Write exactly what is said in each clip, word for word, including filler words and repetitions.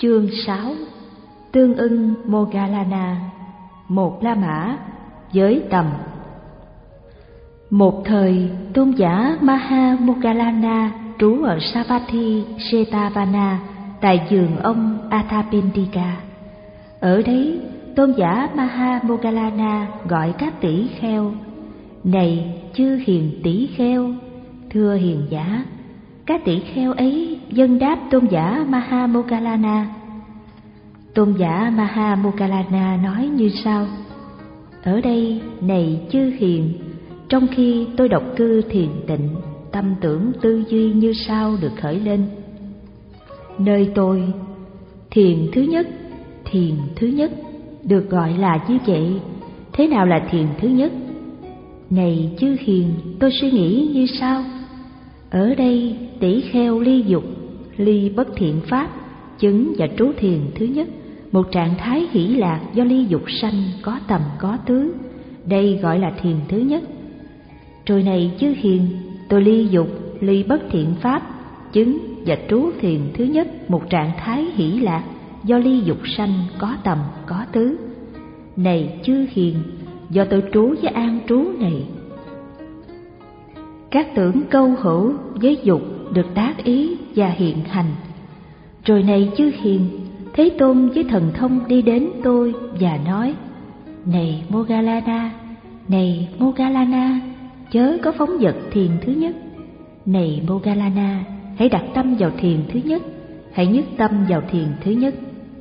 Chương sáu. Tương ưng Moggallana, một La Mã với tầm. Một thời, tôn giả Maha Moggallana trú ở Savatthi Jetavana tại vườn ông Athapindika. Ở đấy, tôn giả Maha Moggallana gọi các tỷ kheo: "Này chư hiền tỷ kheo, thưa hiền giả." Các tỷ kheo ấy dâng đáp tôn giả Maha Moggallana. Tôn giả Maha Moggallana nói như sau: "Ở đây, này chư hiền, trong khi tôi độc cư thiền tịnh, tâm tưởng tư duy như sau được khởi lên. Nơi tôi, thiền thứ nhất, thiền thứ nhất được gọi là như vậy. Thế nào là thiền thứ nhất? Này chư hiền, tôi suy nghĩ như sau: ở đây tỷ kheo ly dục, ly bất thiện pháp, chứng và trú thiền thứ nhất, một trạng thái hỷ lạc do ly dục sanh, có tầm có tứ. Đây gọi là thiền thứ nhất. Rồi này chư hiền, tôi ly dục, ly bất thiện pháp, chứng và trú thiền thứ nhất, một trạng thái hỷ lạc do ly dục sanh, có tầm có tứ. Này chư hiền, do tôi trú với an trú này, các tưởng câu hữu với dục được tác ý và hiện hành. Rồi này chư hiền, Thế Tôn với thần thông đi đến tôi và nói: này Moggallana, này Moggallana, chớ có phóng dật thiền thứ nhất. Này Moggallana, hãy đặt tâm vào thiền thứ nhất, hãy nhất tâm vào thiền thứ nhất.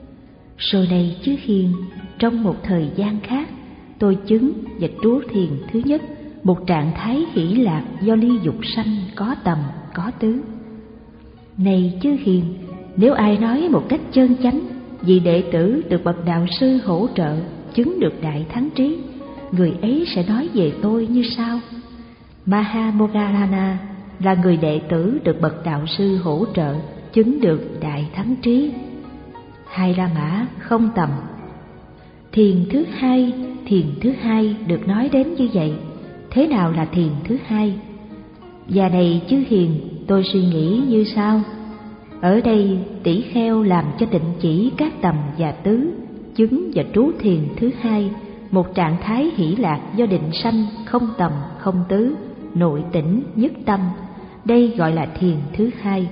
Rồi này chư hiền, trong một thời gian khác, tôi chứng và trú thiền thứ nhất, một trạng thái hỷ lạc do ly dục sanh, có tầm có tứ. Này chư hiền, nếu ai nói một cách chân chánh, vì đệ tử được bậc đạo sư hỗ trợ chứng được đại thắng trí, người ấy sẽ nói về tôi như sau: Maha Moggallana là người đệ tử được bậc đạo sư hỗ trợ chứng được đại thắng trí. Hai La Mã không tầm. Thiền thứ hai, thiền thứ hai được nói đến như vậy. Thế nào là thiền thứ hai? Và này chư hiền, tôi suy nghĩ như sau: ở đây tỷ kheo làm cho tịnh chỉ các tầm và tứ, chứng và trú thiền thứ hai, một trạng thái hỷ lạc do định sanh, không tầm không tứ, nội tỉnh nhất tâm. Đây gọi là thiền thứ hai.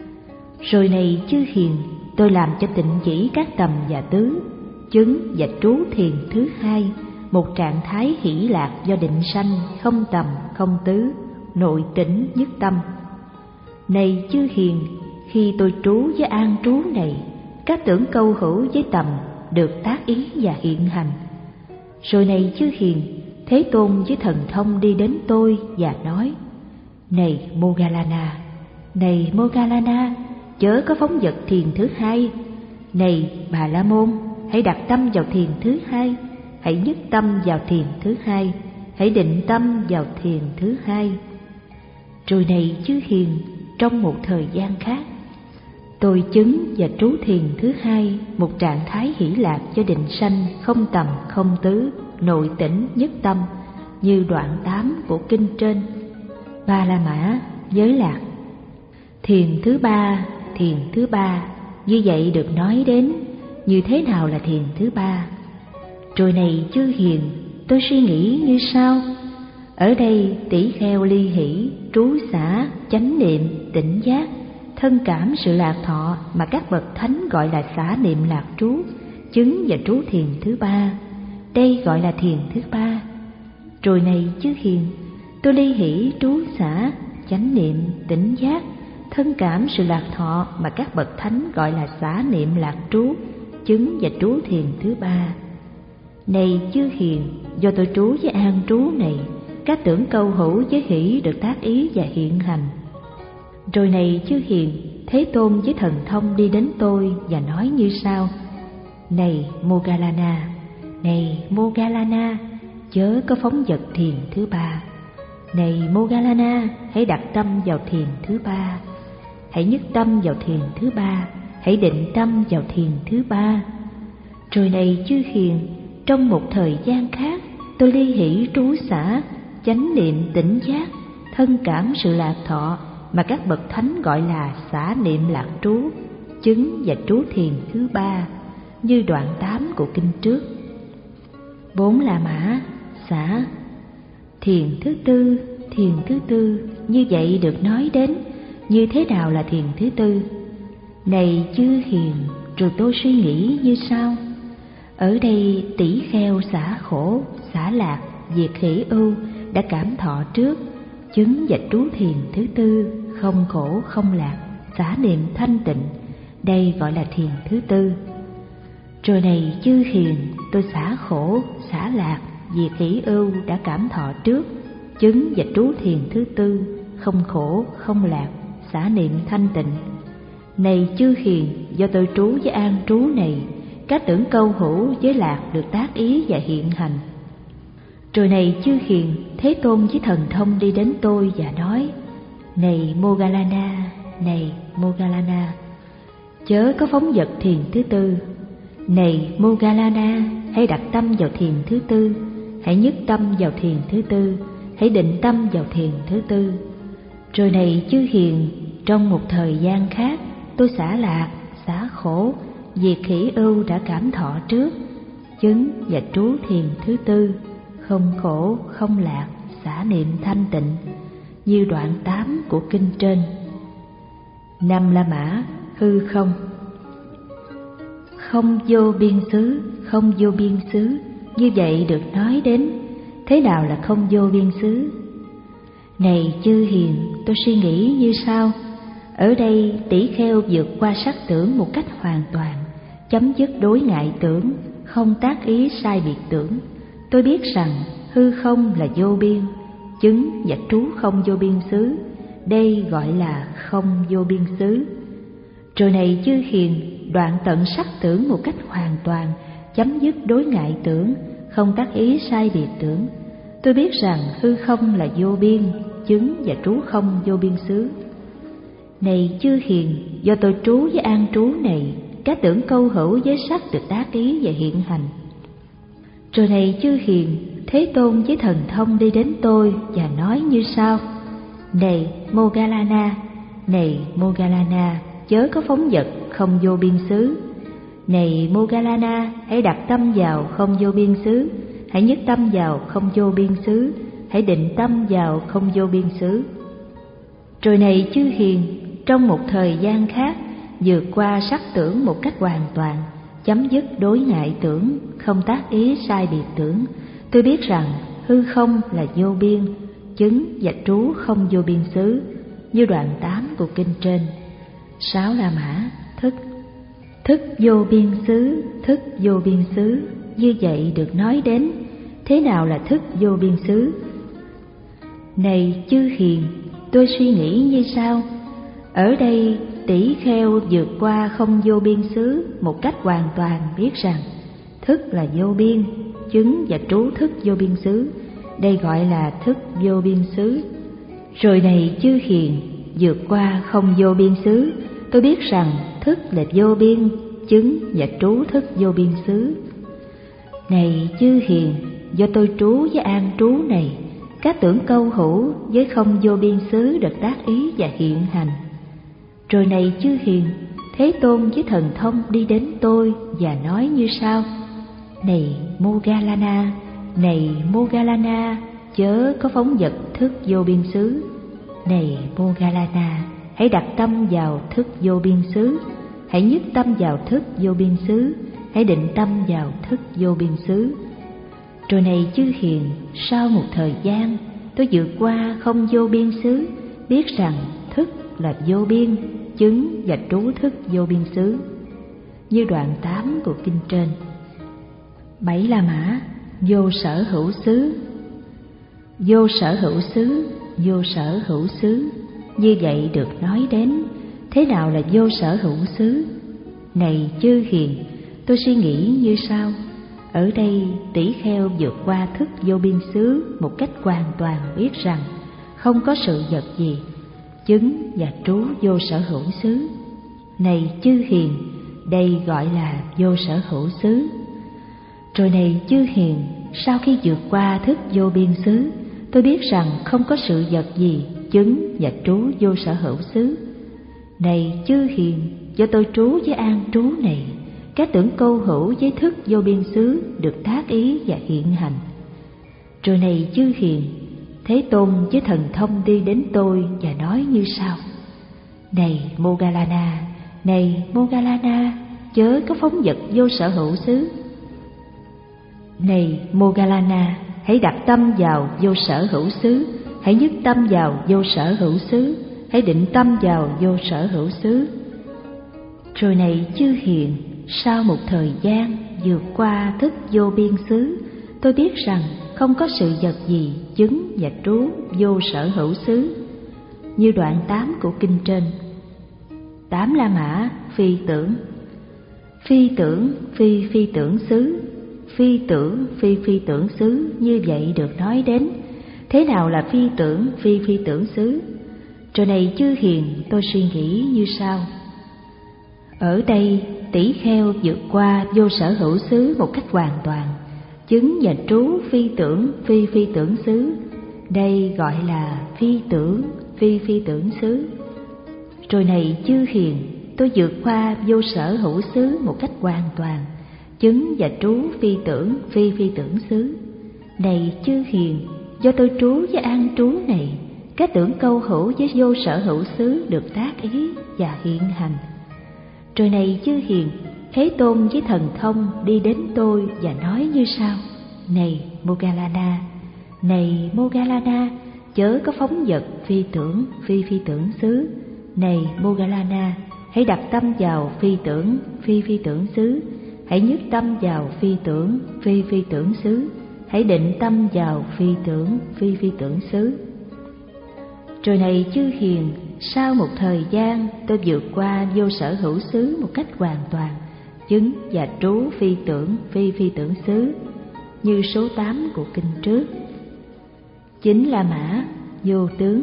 Rồi này chư hiền, tôi làm cho tịnh chỉ các tầm và tứ, chứng và trú thiền thứ hai, một trạng thái hỷ lạc do định sanh, không tầm không tứ, nội tỉnh nhất tâm. Này chư hiền, khi tôi trú với an trú này, các tưởng câu hữu với tầm được tác ý và hiện hành. Rồi này chư hiền, Thế Tôn với thần thông đi đến tôi và nói: này Moggallana, này Moggallana, chớ có phóng dật thiền thứ hai. Này Bà La Môn, hãy đặt tâm vào thiền thứ hai, hãy nhất tâm vào thiền thứ hai, hãy định tâm vào thiền thứ hai. Rồi này chư hiền, trong một thời gian khác, tôi chứng và trú thiền thứ hai, một trạng thái hỷ lạc do định sanh, không tầm không tứ, nội tỉnh nhất tâm, như đoạn tám của kinh trên. Ba La Mã giới lạc. Thiền thứ ba, thiền thứ ba như vậy được nói đến. Như thế nào là thiền thứ ba? Rồi này chư hiền, tôi suy nghĩ như sau: ở đây tỷ kheo ly hỷ, trú xả, chánh niệm, tỉnh giác, thân cảm sự lạc thọ mà các bậc thánh gọi là xả niệm lạc trú, chứng và trú thiền thứ ba. Đây gọi là thiền thứ ba. Rồi này chư hiền, tôi ly hỷ, trú xả, chánh niệm, tỉnh giác, thân cảm sự lạc thọ mà các bậc thánh gọi là xả niệm lạc trú, chứng và trú thiền thứ ba. Này chư hiền, do tôi trú với an trú này, các tưởng câu hữu với hỷ được tác ý và hiện hành. Rồi này chư hiền, Thế Tôn với thần thông đi đến tôi và nói như sau: này Moggallana, này Moggallana, chớ có phóng dật thiền thứ ba. Này Moggallana, hãy đặt tâm vào thiền thứ ba, hãy nhất tâm vào thiền thứ ba, hãy định tâm vào thiền thứ ba. Rồi này chư hiền, trong một thời gian khác, tôi ly hỷ, trú xả, chánh niệm, tỉnh giác, thân cảm sự lạc thọ mà các bậc thánh gọi là xả niệm lạc trú, chứng và trú thiền thứ ba, như đoạn tám của kinh trước. Bốn La Mã, xả. Thiền thứ tư, thiền thứ tư, như vậy được nói đến. Như thế nào là thiền thứ tư? Này chư hiền, rồi tôi suy nghĩ như sau. Ở đây tỷ kheo xả khổ, xả lạc, diệt hỷ ưu đã cảm thọ trước, chứng và trú thiền thứ tư, không khổ không lạc, xả niệm thanh tịnh. Đây gọi là thiền thứ tư. Rồi này chư hiền, tôi xả khổ, xả lạc, diệt hỷ ưu đã cảm thọ trước, chứng và trú thiền thứ tư, không khổ không lạc, xả niệm thanh tịnh. Này chư hiền, do tôi trú với an trú này, các tưởng câu hữu với lạc được tác ý và hiện hành. Rồi này chư hiền, Thế Tôn với thần thông đi đến tôi và nói: Này Moggallana, này Moggallana, chớ có phóng dật thiền thứ tư. Này Moggallana, hãy đặt tâm vào thiền thứ tư, hãy nhất tâm vào thiền thứ tư, hãy định tâm vào thiền thứ tư. Rồi này chư hiền, trong một thời gian khác, tôi xả lạc, xả khổ, diệt hỷ ưu đã cảm thọ trước, chứng và trú thiền thứ tư, không khổ không lạc, xả niệm thanh tịnh, như đoạn tám của kinh trên. Năm La Mã, hư không. Không vô biên xứ, không vô biên xứ, như vậy được nói đến. Thế nào là không vô biên xứ? Này chư hiền, tôi suy nghĩ như sau. Ở đây tỷ kheo vượt qua sắc tưởng một cách hoàn toàn, chấm dứt đối ngại tưởng, không tác ý sai biệt tưởng. Tôi biết rằng hư không là vô biên, chứng và trú không vô biên xứ. Đây gọi là không vô biên xứ. Rồi này chư hiền, đoạn tận sắc tưởng một cách hoàn toàn, chấm dứt đối ngại tưởng, không tác ý sai biệt tưởng. Tôi biết rằng hư không là vô biên, chứng và trú không vô biên xứ. Này chư hiền, do tôi trú với an trú này, các tưởng câu hữu với sắc được tác ý và hiện hành. Rồi này chư hiền, Thế Tôn với thần thông đi đến tôi và nói như sau: Này Moggallana, này Moggallana, chớ có phóng dật không vô biên xứ. Này Moggallana, hãy đặt tâm vào không vô biên xứ, hãy nhất tâm vào không vô biên xứ, hãy định tâm vào không vô biên xứ. Rồi này chư hiền, trong một thời gian khác, vượt qua sắc tưởng một cách hoàn toàn, chấm dứt đối ngại tưởng, không tác ý sai biệt tưởng. Tôi biết rằng hư không là vô biên, chứng và trú không vô biên xứ, như đoạn tám của kinh trên. Sáu La Mã, thức. Thức vô biên xứ, thức vô biên xứ, như vậy được nói đến. Thế nào là thức vô biên xứ? Này chư hiền, tôi suy nghĩ như sau. Ở đây tỷ kheo vượt qua không vô biên xứ một cách hoàn toàn, biết rằng thức là vô biên, chứng và trú thức vô biên xứ. Đây gọi là thức vô biên xứ. Rồi này chư hiền, vượt qua không vô biên xứ, tôi biết rằng thức là vô biên, chứng và trú thức vô biên xứ. Này chư hiền, do tôi trú với an trú này, các tưởng câu hữu với không vô biên xứ được tác ý và hiện hành. Rồi này chư hiền, Thế Tôn với thần thông đi đến tôi và nói như sau: Này Moggallana, này Moggallana, chớ có phóng dật thức vô biên xứ. Này Moggallana, hãy đặt tâm vào thức vô biên xứ, hãy nhất tâm vào thức vô biên xứ, hãy định tâm vào thức vô biên xứ. Rồi này chư hiền, sau một thời gian, tôi vượt qua không vô biên xứ, biết rằng thức là vô biên, chứng và trú thức vô biên xứ, như đoạn tám của kinh trên. Bảy La Mã, vô sở hữu xứ. Vô sở hữu xứ, vô sở hữu xứ, như vậy được nói đến. Thế nào là vô sở hữu xứ? Này chư hiền, tôi suy nghĩ như sau. Ở đây tỷ kheo vượt qua thức vô biên xứ một cách hoàn toàn, biết rằng không có sự vật gì, chứng và trú vô sở hữu xứ. Này chư hiền, đây gọi là vô sở hữu xứ. Rồi này chư hiền, sau khi vượt qua thức vô biên xứ, tôi biết rằng không có sự vật gì, chứng và trú vô sở hữu xứ. Này chư hiền, do tôi trú với an trú này, các tưởng câu hữu với thức vô biên xứ được tác ý và hiện hành. Rồi này chư hiền, Thế Tôn với thần thông đi đến tôi và nói như sau: Này Moggallana, này Moggallana, chớ có phóng dật vô sở hữu xứ. Này Moggallana, hãy đặt tâm vào vô sở hữu xứ, hãy nhất tâm vào vô sở hữu xứ, hãy định tâm vào vô sở hữu xứ. Rồi này chư hiền, sau một thời gian vượt qua thức vô biên xứ, tôi biết rằng không có sự vật gì chứng và trú vô sở hữu xứ. Như đoạn tám của kinh trên. Tám La Mã phi tưởng. Phi tưởng phi phi tưởng xứ, phi tưởng phi phi tưởng xứ, như vậy được nói đến. Thế nào là phi tưởng phi phi tưởng xứ? Rồi này chư hiền, tôi suy nghĩ như sau: Ở đây tỷ kheo vượt qua vô sở hữu xứ một cách hoàn toàn, chứng và trú phi tưởng phi phi tưởng xứ. Đây gọi là phi tưởng phi phi tưởng xứ. Rồi này chư hiền, tôi vượt qua vô sở hữu xứ một cách hoàn toàn, chứng và trú phi tưởng phi phi tưởng xứ. Này chư hiền, do tôi trú với an trú này, các tưởng câu hữu với vô sở hữu xứ được tác ý và hiện hành. Rồi này chư hiền, Thế Tôn với thần thông đi đến tôi và nói như sau: Này Moggallana, này Moggallana, chớ có phóng dật phi tưởng phi phi tưởng xứ. Này Moggallana, hãy đặt tâm vào phi tưởng phi phi tưởng xứ, hãy nhất tâm vào phi tưởng phi phi tưởng xứ, hãy định tâm vào phi tưởng phi phi tưởng xứ. Rồi này chư hiền, sau một thời gian tôi vượt qua vô sở hữu xứ một cách hoàn toàn, chứng và trú phi tưởng phi phi tưởng xứ, như số tám của kinh trước. Chính La Mã vô tướng.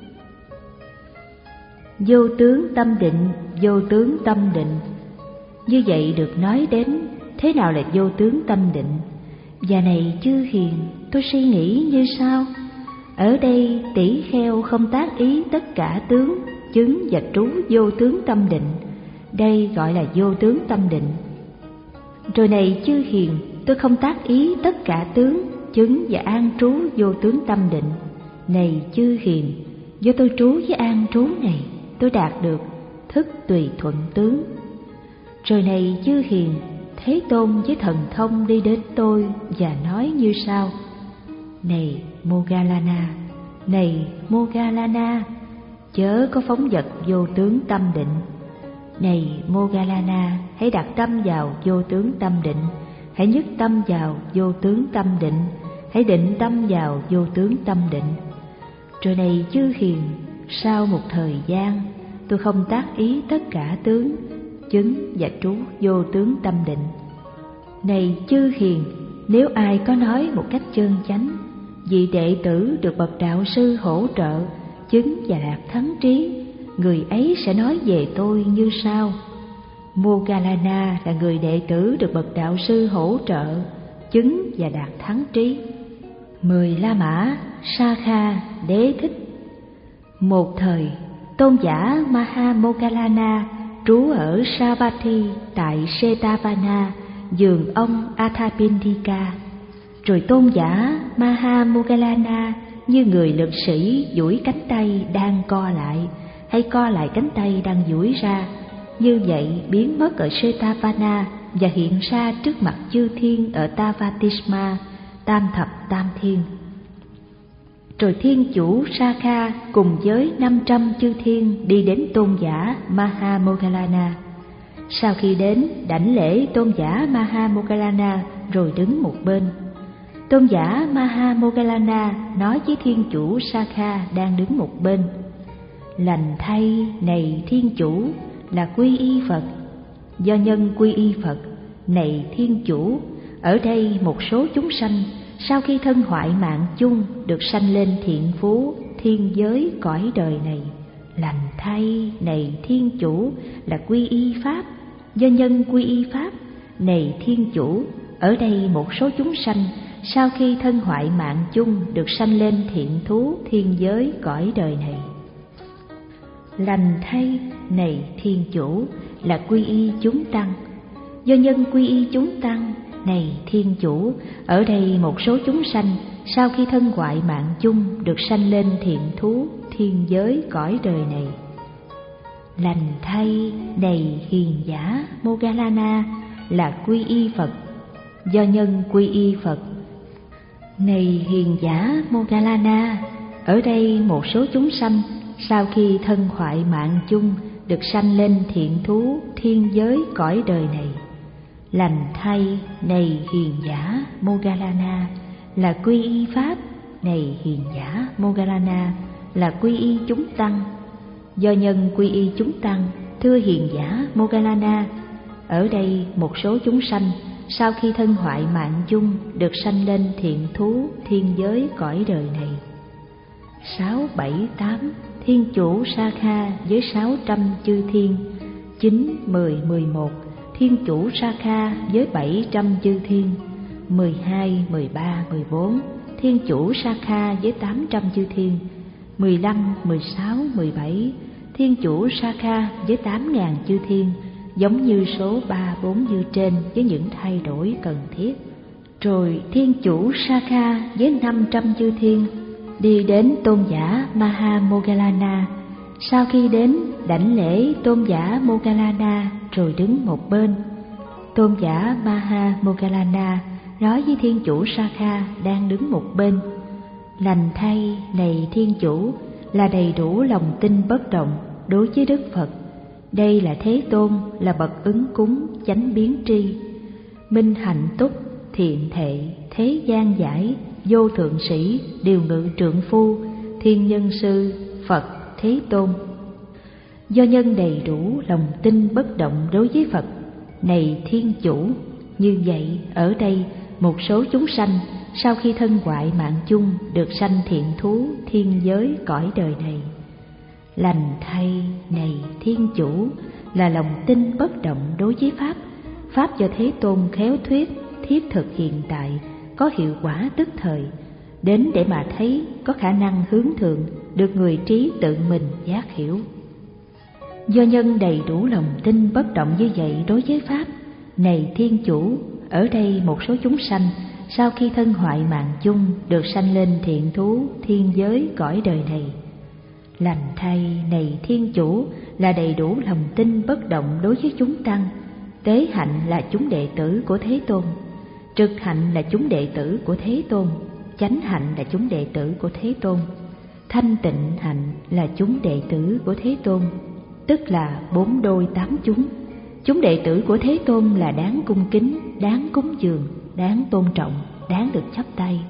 Vô tướng tâm định, vô tướng tâm định. Như vậy được nói đến. Thế nào là vô tướng tâm định? Và này chư hiền, tôi suy nghĩ như sau: Ở đây tỷ kheo không tác ý tất cả tướng, chứng và trú vô tướng tâm định. Đây gọi là vô tướng tâm định. Rồi này chư hiền, tôi không tác ý tất cả tướng, chứng và an trú vô tướng tâm định. Này chư hiền, do tôi trú với an trú này, tôi đạt được thức tùy thuận tướng. Rồi này chư hiền, Thế Tôn với thần thông đi đến tôi và nói như sau: Này Moggallana, này Moggallana, chớ có phóng dật vô tướng tâm định. Này Moggallana, hãy đặt tâm vào vô tướng tâm định, hãy nhất tâm vào vô tướng tâm định, hãy định tâm vào vô tướng tâm định. Rồi này chư hiền, sau một thời gian tôi không tác ý tất cả tướng, chứng và trú vô tướng tâm định. Này chư hiền, nếu ai có nói một cách chân chánh, vị đệ tử được bậc đạo sư hỗ trợ, chứng và đạt thắng trí, người ấy sẽ nói về tôi như sau: Moggallana là người đệ tử được bậc đạo sư hỗ trợ, chứng và đạt thắng trí. Mười La Mã Sakha Đế Thích. Một thời, tôn giả Maha Moggallana trú ở Savatthi tại Setavana, vườn ông Athapindika. Rồi tôn giả Maha Moggallana như người lực sĩ duỗi cánh tay đang co lại, hay co lại cánh tay đang duỗi ra, như vậy biến mất ở Setavana và hiện ra trước mặt chư thiên ở Tavatisma, tam thập tam thiên. Rồi thiên chủ Sakha cùng với năm trăm chư thiên đi đến tôn giả Maha Moggallana. Sau khi đến, đảnh lễ tôn giả Maha Moggallana rồi đứng một bên. Tôn giả Maha Moggallana nói với thiên chủ Sakha đang đứng một bên: Lành thay, này thiên chủ, là quy y Phật. Do nhân quy y Phật, này thiên chủ, ở đây một số chúng sanh sau khi thân hoại mạng chung được sanh lên thiện phú thiên giới cõi đời này. Lành thay, này thiên chủ, là quy y Pháp. Do nhân quy y Pháp, này thiên chủ, ở đây một số chúng sanh sau khi thân hoại mạng chung được sanh lên thiện thú thiên giới cõi đời này. Lành thay, này thiên chủ, là quy y chúng tăng. Do nhân quy y chúng tăng, này Thiên Chủ, ở đây một số chúng sanh sau khi thân hoại mạng chung được sanh lên thiện thú thiên giới cõi đời này. Lành thay, này hiền giả Moggallana, là quy y Phật. Do nhân quy y Phật, này hiền giả Moggallana, ở đây một số chúng sanh sau khi thân hoại mạng chung được sanh lên thiện thú thiên giới cõi đời này. Lành thay, này hiền giả Moggallana, là quy y Pháp. Này hiền giả Moggallana, là quy y chúng tăng. Do nhân quy y chúng tăng, thưa hiền giả Moggallana, ở đây một số chúng sanh sau khi thân hoại mạng chung được sanh lên thiện thú thiên giới cõi đời này. Sáu, bảy, tám, Thiên Chủ Sakha với sáu trăm chư thiên. Chín, mười, mười một, Thiên Chủ Sakha với bảy trăm chư thiên. Mười hai, mười ba, mười bốn, Thiên Chủ Sakha với tám trăm chư thiên. Mười lăm, mười sáu, mười bảy, Thiên Chủ Sakha với tám ngàn chư thiên, giống như số ba, bốn như trên với những thay đổi cần thiết. Rồi Thiên Chủ Sakha với năm trăm chư thiên đi đến tôn giả Maha Moggallana. Sau khi đến đảnh lễ tôn giả Moggallana rồi đứng một bên. Tôn giả Maha Moggallana nói với Thiên Chủ Sakha đang đứng một bên: lành thay, này Thiên Chủ, là đầy đủ lòng tin bất động đối với Đức Phật. Đây là Thế Tôn, là bậc ứng cúng chánh biến tri, minh hạnh túc, thiện thệ, thế gian giải, vô thượng sĩ, điều ngự trượng phu, thiên nhân sư, Phật Thế Tôn. Do nhân đầy đủ lòng tin bất động đối với Phật, này Thiên Chủ, như vậy ở đây một số chúng sanh sau khi thân hoại mạng chung được sanh thiện thú thiên giới cõi đời này. Lành thay, này Thiên Chủ, là lòng tin bất động đối với Pháp. Pháp do Thế Tôn khéo thuyết, thiết thực hiện tại, có hiệu quả tức thời, đến để mà thấy, có khả năng hướng thượng, được người trí tự mình giác hiểu. Do nhân đầy đủ lòng tin bất động như vậy đối với Pháp, này Thiên Chủ, ở đây một số chúng sanh sau khi thân hoại mạng chung được sanh lên thiện thú thiên giới cõi đời này. Lành thay, này Thiên Chủ, là đầy đủ lòng tin bất động đối với chúng tăng. Tế hạnh là chúng đệ tử của Thế Tôn, trực hạnh là chúng đệ tử của Thế Tôn, chánh hạnh là chúng đệ tử của Thế Tôn, thanh tịnh hạnh là chúng đệ tử của Thế Tôn, tức là bốn đôi tám chúng. Chúng đệ tử của Thế Tôn là đáng cung kính, đáng cúng dường, đáng tôn trọng, đáng được chắp tay,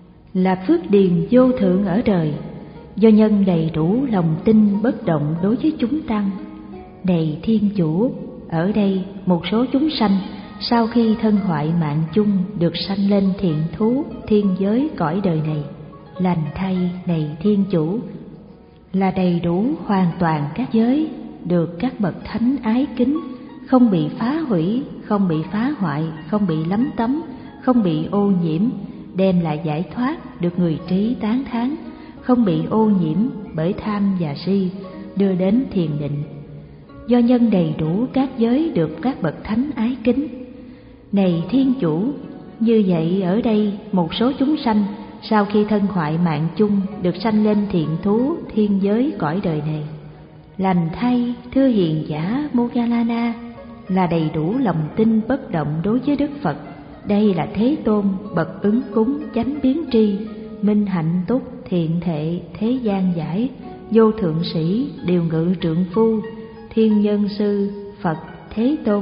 là phước điền vô thượng ở đời. Do nhân đầy đủ lòng tin bất động đối với chúng tăng, này Thiên Chủ, ở đây một số chúng sanh sau khi thân hoại mạng chung được sanh lên thiện thú thiên giới cõi đời này. Lành thay, này Thiên Chủ, là đầy đủ hoàn toàn các giới, được các bậc thánh ái kính, không bị phá hủy, không bị phá hoại, không bị lấm tấm, không bị ô nhiễm, đem lại giải thoát, được người trí tán thán, không bị ô nhiễm bởi tham và si, đưa đến thiền định. Do nhân đầy đủ các giới được các bậc thánh ái kính, này Thiên Chủ, như vậy ở đây một số chúng sanh sau khi thân hoại mạng chung được sanh lên thiện thú thiên giới cõi đời này. Lành thay, thưa hiền giả Moggallana, là đầy đủ lòng tin bất động đối với Đức Phật. Đây là Thế Tôn, bậc ứng cúng chánh biến tri, minh hạnh túc, thiện thệ, thế gian giải, vô thượng sĩ, điều ngự trượng phu, thiên nhân sư, Phật Thế Tôn.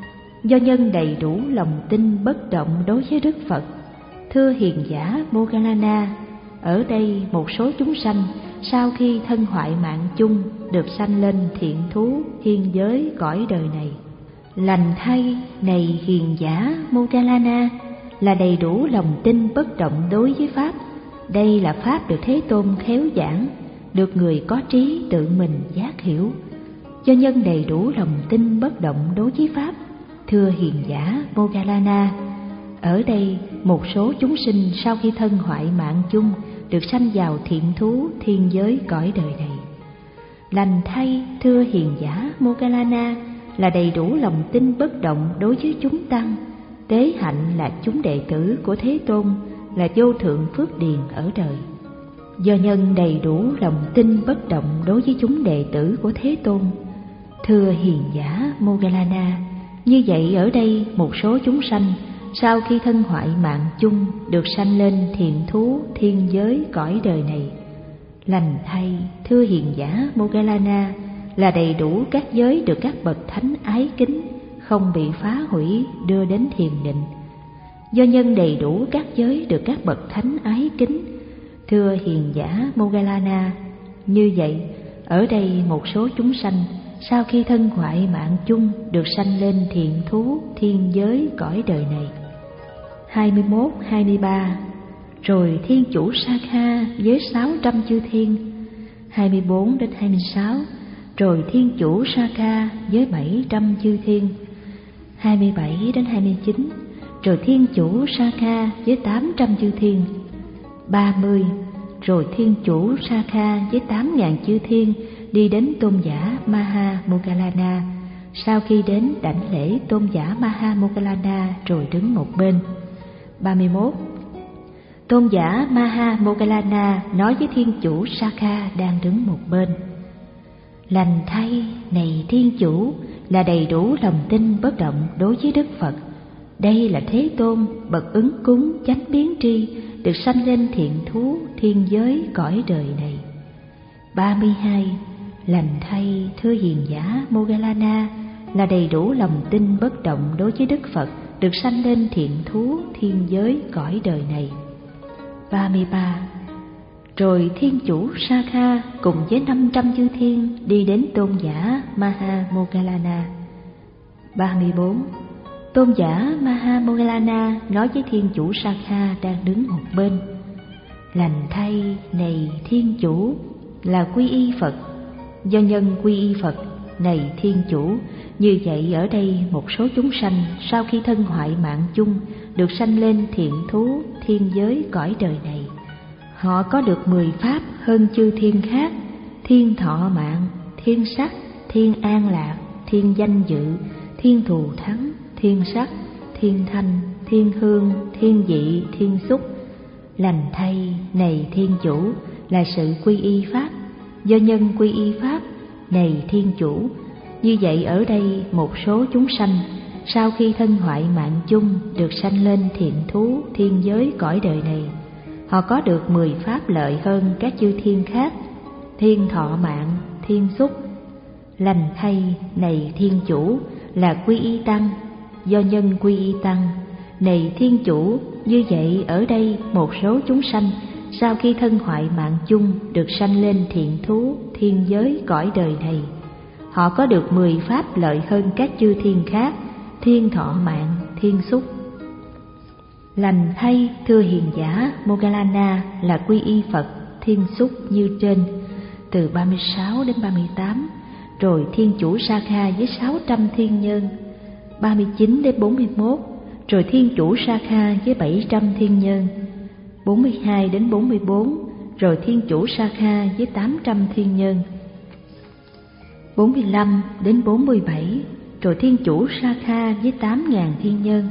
Do nhân đầy đủ lòng tin bất động đối với Đức Phật, thưa hiền giả Moggallana, ở đây một số chúng sanh sau khi thân hoại mạng chung được sanh lên thiện thú thiên giới cõi đời này. Lành thay, này hiền giả Moggallana, là đầy đủ lòng tin bất động đối với Pháp. Đây là Pháp được Thế Tôn khéo giảng, được người có trí tự mình giác hiểu. Do nhân đầy đủ lòng tin bất động đối với Pháp, thưa hiền giả Moggallana, ở đây một số chúng sinh sau khi thân hoại mạng chung được sanh vào thiện thú thiên giới cõi đời này. Lành thay, thưa hiền giả Moggallana, là đầy đủ lòng tin bất động đối với chúng tăng. Tế hạnh là chúng đệ tử của Thế Tôn, là vô thượng phước điền ở đời. Do nhân đầy đủ lòng tin bất động đối với chúng đệ tử của Thế Tôn. Thưa hiền giả Moggallana, như vậy ở đây một số chúng sanh sau khi thân hoại mạng chung được sanh lên thiện thú thiên giới cõi đời này. Lành thay, thưa hiền giả Moggallana, là đầy đủ các giới được các bậc thánh ái kính, không bị phá hủy đưa đến thiền định. Do nhân đầy đủ các giới được các bậc thánh ái kính, thưa hiền giả Moggallana, như vậy ở đây một số chúng sanh sau khi thân hoại mạng chung được sanh lên thiện thú thiên giới cõi đời này. hai mươi mốt hai mươi ba. Rồi thiên chủ Sakha với sáu trăm chư thiên. hai mươi bốn đến hai mươi sáu. Rồi thiên chủ Sakha với bảy trăm chư thiên. hai mươi bảy đến hai mươi chín. Rồi thiên chủ Sakha với tám trăm chư thiên. ba mươi. Rồi thiên chủ Sakha với tám ngàn chư thiên đi đến tôn giả Maha Moggallana. Sau khi đến đảnh lễ tôn giả Maha Moggallana rồi đứng một bên. ba mươi mốt. Tôn giả Maha Moggallana nói với thiên chủ Sakha đang đứng một bên: Lành thay, này thiên chủ, là đầy đủ lòng tin bất động đối với Đức Phật. Đây là Thế Tôn, bậc ứng cúng chánh biến tri, được sanh lên thiện thú thiên giới cõi đời này. ba mươi hai. Lành thay, thưa hiền giả Moggallana, là đầy đủ lòng tin bất động đối với Đức Phật, được sanh lên thiện thú thiên giới cõi đời này. ba mươi ba. Rồi thiên chủ Sakha cùng với năm trăm chư thiên đi đến tôn giả Maha Moggallana. ba mươi bốn. Tôn giả Maha Moggallana nói với thiên chủ Sakha đang đứng một bên: Lành thay, này thiên chủ, là quy y Phật. Do nhân quy y Phật, này thiên chủ, như vậy ở đây một số chúng sanh sau khi thân hoại mạng chung được sanh lên thiện thú thiên giới cõi đời này. Họ có được mười pháp hơn chư thiên khác: thiên thọ mạng, thiên sắc, thiên an lạc, thiên danh dự, thiên thù thắng, thiên sắc, thiên thanh, thiên hương, thiên vị, thiên xúc. Lành thay, này thiên chủ, là sự quy y pháp. Do nhân quy y pháp, này thiên chủ, như vậy ở đây một số chúng sanh sau khi thân hoại mạng chung được sanh lên thiện thú thiên giới cõi đời này. Họ có được mười pháp lợi hơn các chư thiên khác: thiên thọ mạng, thiên xúc. Lành thay, này thiên chủ, là quy y tăng. Do nhân quy y tăng, này thiên chủ, như vậy ở đây một số chúng sanh sau khi thân hoại mạng chung được sanh lên thiện thú thiên giới cõi đời này. Họ có được mười pháp lợi hơn các chư thiên khác: thiên thọ mạng, thiên xúc. Lành thay, thưa hiền giả Moggallana, là quy y Phật, thiên xúc như trên. Từ ba mươi sáu đến ba mươi tám. Rồi thiên chủ Sakha với sáu trăm thiên nhân. ba mươi chín đến bốn mươi mốt. Rồi thiên chủ Sakha với bảy trăm thiên nhân. bốn mươi hai đến bốn mươi bốn. Rồi thiên chủ Sakha với tám trăm thiên nhân. bốn mươi lăm đến bốn mươi bảy. Rồi thiên chủ Sakha với tám ngàn thiên nhân.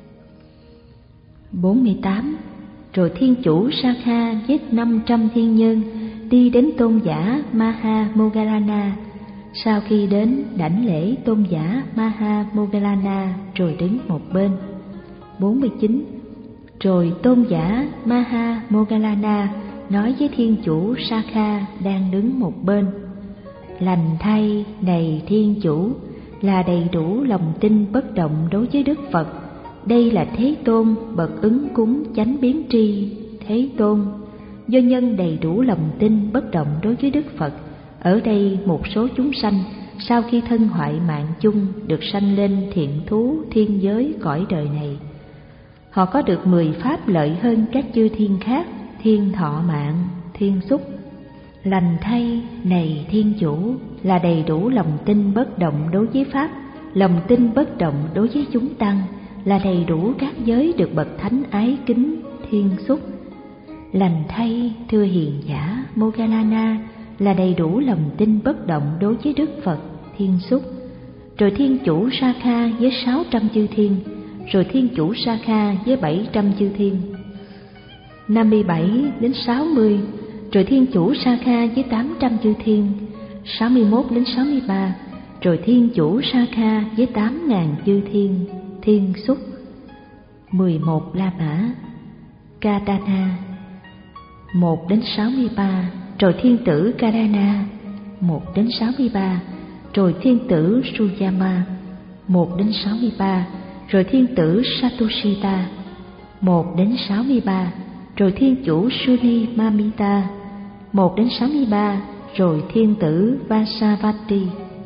bốn mươi tám. Rồi thiên chủ Sakha với năm trăm thiên nhân đi đến tôn giả Maha Moggallana. Sau khi đến đảnh lễ tôn giả Maha Moggallana rồi đứng một bên. bốn mươi chín. Rồi tôn giả Maha Moggallana nói với thiên chủ Sakha đang đứng một bên: Lành thay, này thiên chủ, là đầy đủ lòng tin bất động đối với Đức Phật. Đây là Thế Tôn, bậc ứng cúng chánh biến tri. Thế Tôn, do nhân đầy đủ lòng tin bất động đối với Đức Phật, ở đây một số chúng sanh sau khi thân hoại mạng chung được sanh lên thiện thú thiên giới cõi đời này. Họ có được mười pháp lợi hơn các chư thiên khác: thiên thọ mạng, thiên xúc. Lành thay, này thiên chủ, là đầy đủ lòng tin bất động đối với pháp, lòng tin bất động đối với chúng tăng, là đầy đủ các giới được bậc thánh ái kính, thiên xúc. Lành thay, thưa hiền giả Moggallana, là đầy đủ lòng tin bất động đối với Đức Phật, thiên xúc. rồi thiên chủ Sakha với sáu trăm chư thiên, rồi thiên chủ Sakha với bảy trăm chư thiên. Năm mươi bảy đến sáu mươi, rồi thiên chủ Sakha với tám trăm chư thiên. Sáu mươi mốt đến sáu mươi ba, rồi thiên chủ Sakha với tám ngàn chư thiên, thiên xúc. Mười một La Mã, Kadana. Một đến sáu mươi ba, rồi thiên tử Kadana. Một đến sáu mươi ba, rồi thiên tử Suyama. Một đến sáu mươi ba, rồi thiên tử Satushita. Một đến sáu mươi ba, rồi thiên chủ Suni Mamita. Một đến sáu mươi ba, rồi thiên tử Vasavati.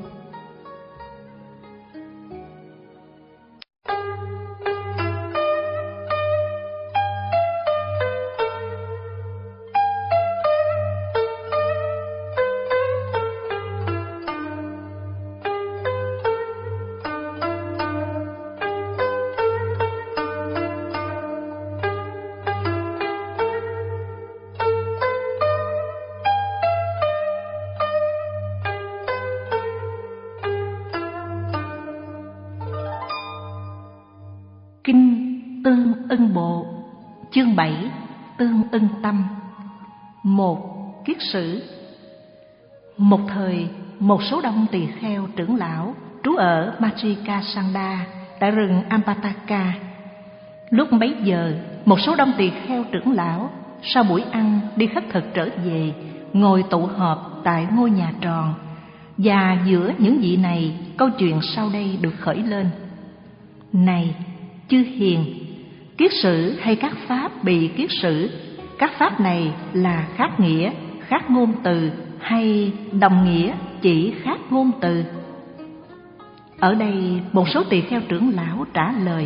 Kinh Tương Ưng Bộ, chương bảy, Tương Ưng Tâm. Một, Kiết sử. Một thời, một số đông tỳ kheo trưởng lão trú ở Majikasanda tại rừng Ampataka. Lúc bấy giờ, một số đông tỳ kheo trưởng lão sau buổi ăn đi khất thực trở về, ngồi tụ họp tại ngôi nhà tròn, và giữa những vị này, câu chuyện sau đây được khởi lên. Này chư hiền, kiết sử hay các pháp bị kiết sử, các pháp này là khác nghĩa, khác ngôn từ hay đồng nghĩa chỉ khác ngôn từ? Ở đây một số tỳ kheo trưởng lão trả lời: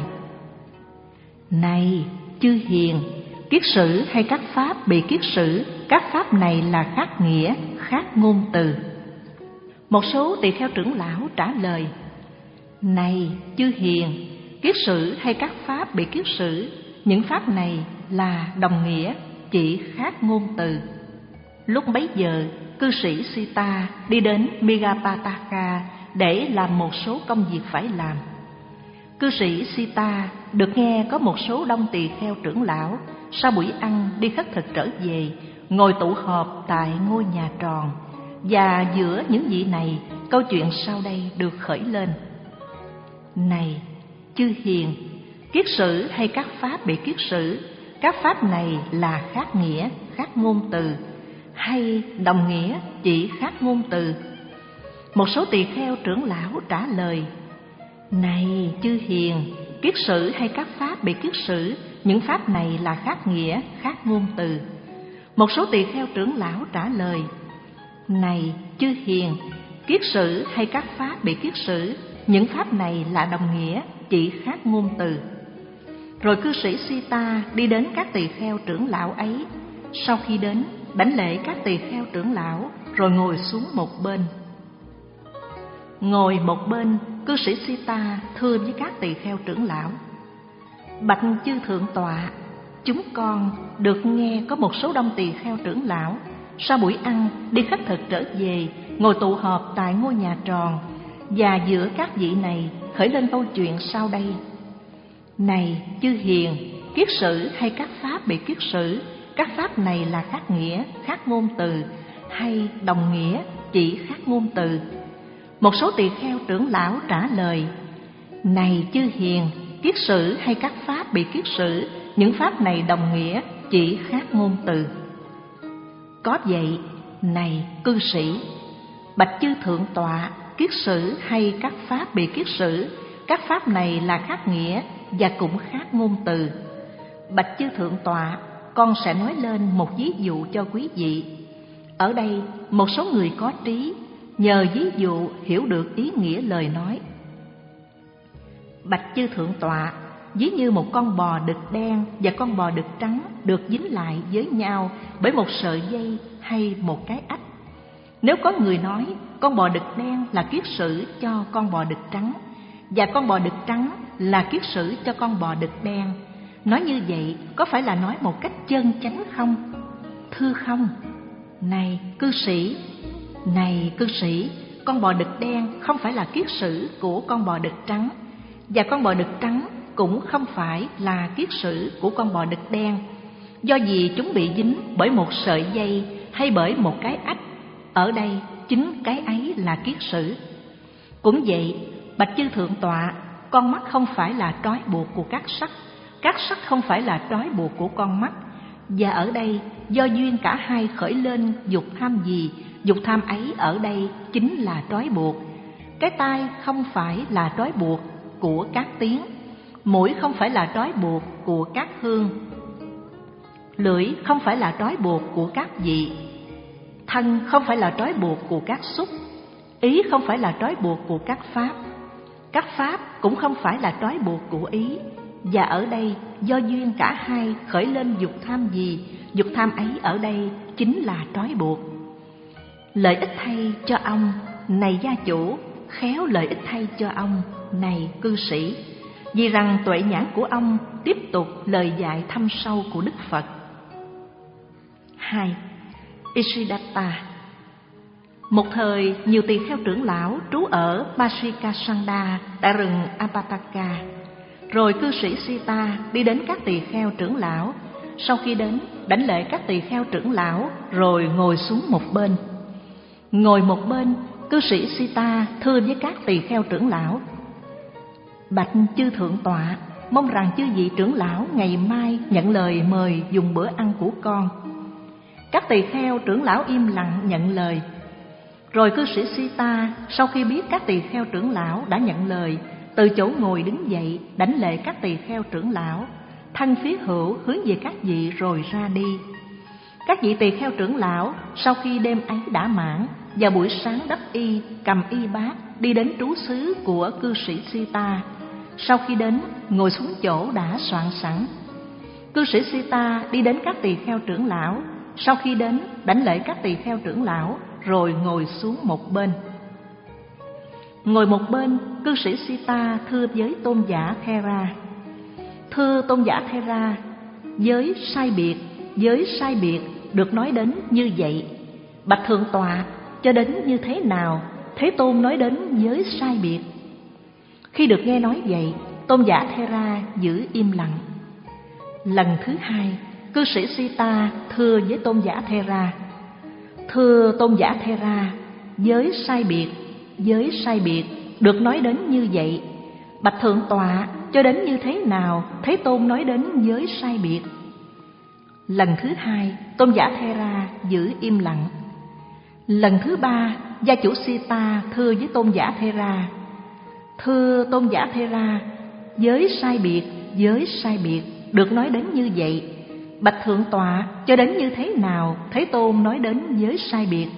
Này chư hiền, kiết sử hay các pháp bị kiết sử, các pháp này là khác nghĩa, khác ngôn từ. Một số tỳ kheo trưởng lão trả lời: Này chư hiền, kiết sử hay các pháp bị kiết sử, những pháp này là đồng nghĩa, chỉ khác ngôn từ. Lúc bấy giờ, cư sĩ Sita đi đến Megapataka để làm một số công việc phải làm. Cư sĩ Sita được nghe có một số đông tỳ kheo trưởng lão sau buổi ăn đi khất thực trở về, ngồi tụ họp tại ngôi nhà tròn, và giữa những vị này, câu chuyện sau đây được khởi lên. Này chư hiền, kiết sử hay các pháp bị kiết sử, các pháp này là khác nghĩa, khác ngôn từ hay đồng nghĩa chỉ khác ngôn từ? Một số tỳ kheo trưởng lão trả lời: Này chư hiền, kiết sử hay các pháp bị kiết sử, những pháp này là khác nghĩa, khác ngôn từ. Một số tỳ kheo trưởng lão trả lời: Này chư hiền, kiết sử hay các pháp bị kiết sử, những pháp này là đồng nghĩa, chỉ khác ngôn từ. Rồi cư sĩ Sita đi đến các tỳ kheo trưởng lão ấy. Sau khi đến, đảnh lễ các tỳ kheo trưởng lão, rồi ngồi xuống một bên. Ngồi một bên, cư sĩ Sita thưa với các tỳ kheo trưởng lão: Bạch chư thượng tọa, chúng con được nghe có một số đông tỳ kheo trưởng lão sau buổi ăn đi khất thực trở về, ngồi tụ họp tại ngôi nhà tròn, và giữa các vị này khởi lên câu chuyện sau đây. Này chư hiền, kiết sử hay các pháp bị kiết sử, các pháp này là khác nghĩa, khác ngôn từ hay đồng nghĩa chỉ khác ngôn từ? Một số tỳ kheo trưởng lão trả lời: Này chư hiền, kiết sử hay các pháp bị kiết sử, những pháp này đồng nghĩa chỉ khác ngôn từ. Có vậy, này cư sĩ, bạch chư thượng tọa, kiết sử hay các pháp bị kiết sử, các pháp này là khác nghĩa và cũng khác ngôn từ. Bạch chư thượng tọa, con sẽ nói lên một ví dụ cho quý vị. Ở đây, một số người có trí nhờ ví dụ hiểu được ý nghĩa lời nói. Bạch chư thượng tọa, ví như một con bò đực đen và con bò đực trắng được dính lại với nhau bởi một sợi dây hay một cái ách. Nếu có người nói con bò đực đen là kiết sử cho con bò đực trắng, và con bò đực trắng là kiết sử cho con bò đực đen, nói như vậy có phải là nói một cách chân chánh không? Thưa không. Này cư sĩ, này cư sĩ, con bò đực đen không phải là kiết sử của con bò đực trắng, và con bò đực trắng cũng không phải là kiết sử của con bò đực đen, do vì chúng bị dính bởi một sợi dây hay bởi một cái ách. Ở đây chính cái ấy là kiết sử. Cũng vậy, bạch chư thượng tọa, con mắt không phải là trói buộc của các sắc, các sắc không phải là trói buộc của con mắt. Và ở đây do duyên cả hai khởi lên dục tham gì, dục tham ấy ở đây chính là trói buộc. Cái tai không phải là trói buộc của các tiếng, mũi không phải là trói buộc của các hương, lưỡi không phải là trói buộc của các vị, thân không phải là trói buộc của các xúc, ý không phải là trói buộc của các pháp, các pháp cũng không phải là trói buộc của ý. Và ở đây do duyên cả hai khởi lên dục tham gì, dục tham ấy ở đây chính là trói buộc. Lợi ích thay cho ông, này gia chủ, khéo lợi ích thay cho ông, này cư sĩ, vì rằng tuệ nhãn của ông tiếp tục lời dạy thâm sâu của Đức Phật. Hai. Isidatta. Một thời, nhiều tỳ kheo trưởng lão trú ở Masikasanda tại rừng Apataka. Rồi cư sĩ Sita đi đến các tỳ kheo trưởng lão. Sau khi đến, đảnh lễ các tỳ kheo trưởng lão, rồi ngồi xuống một bên. Ngồi một bên, cư sĩ Sita thưa với các tỳ kheo trưởng lão: Bạch chư thượng tọa, mong rằng chư vị trưởng lão ngày mai nhận lời mời dùng bữa ăn của con. Các tỳ kheo trưởng lão im lặng nhận lời. Rồi cư sĩ Sita sau khi biết các tỳ kheo trưởng lão đã nhận lời, từ chỗ ngồi đứng dậy đảnh lễ các tỳ kheo trưởng lão, thân phía hữu hướng về các vị rồi ra đi. Các vị tỳ kheo trưởng lão sau khi đêm ấy đã mãn, vào buổi sáng đắp y, cầm y bát đi đến trú xứ của cư sĩ Sita. Sau khi đến, ngồi xuống chỗ đã soạn sẵn. Cư sĩ Sita đi đến các tỳ kheo trưởng lão. Sau khi đến, đảnh lễ các tỳ kheo trưởng lão, rồi ngồi xuống một bên. Ngồi một bên, cư sĩ Sita thưa với tôn giả Thera: Thưa tôn giả Thera, giới sai biệt, giới sai biệt được nói đến như vậy. Bạch thượng tọa, cho đến như thế nào Thế Tôn nói đến giới sai biệt? Khi được nghe nói vậy, tôn giả Thera giữ im lặng. Lần thứ hai, cư sĩ Sita thưa với tôn giả Thera: Thưa tôn giả Thera, giới sai biệt, giới sai biệt được nói đến như vậy. Bạch thượng tọa, cho đến như thế nào Thế Tôn nói đến giới sai biệt? Lần thứ hai, tôn giả Thera giữ im lặng. Lần thứ ba, gia chủ Sita thưa với tôn giả Thera: Thưa tôn giả Thera, giới sai biệt, giới sai biệt được nói đến như vậy. Bạch thượng tọa, cho đến như thế nào Thế Tôn nói đến giới sai biệt?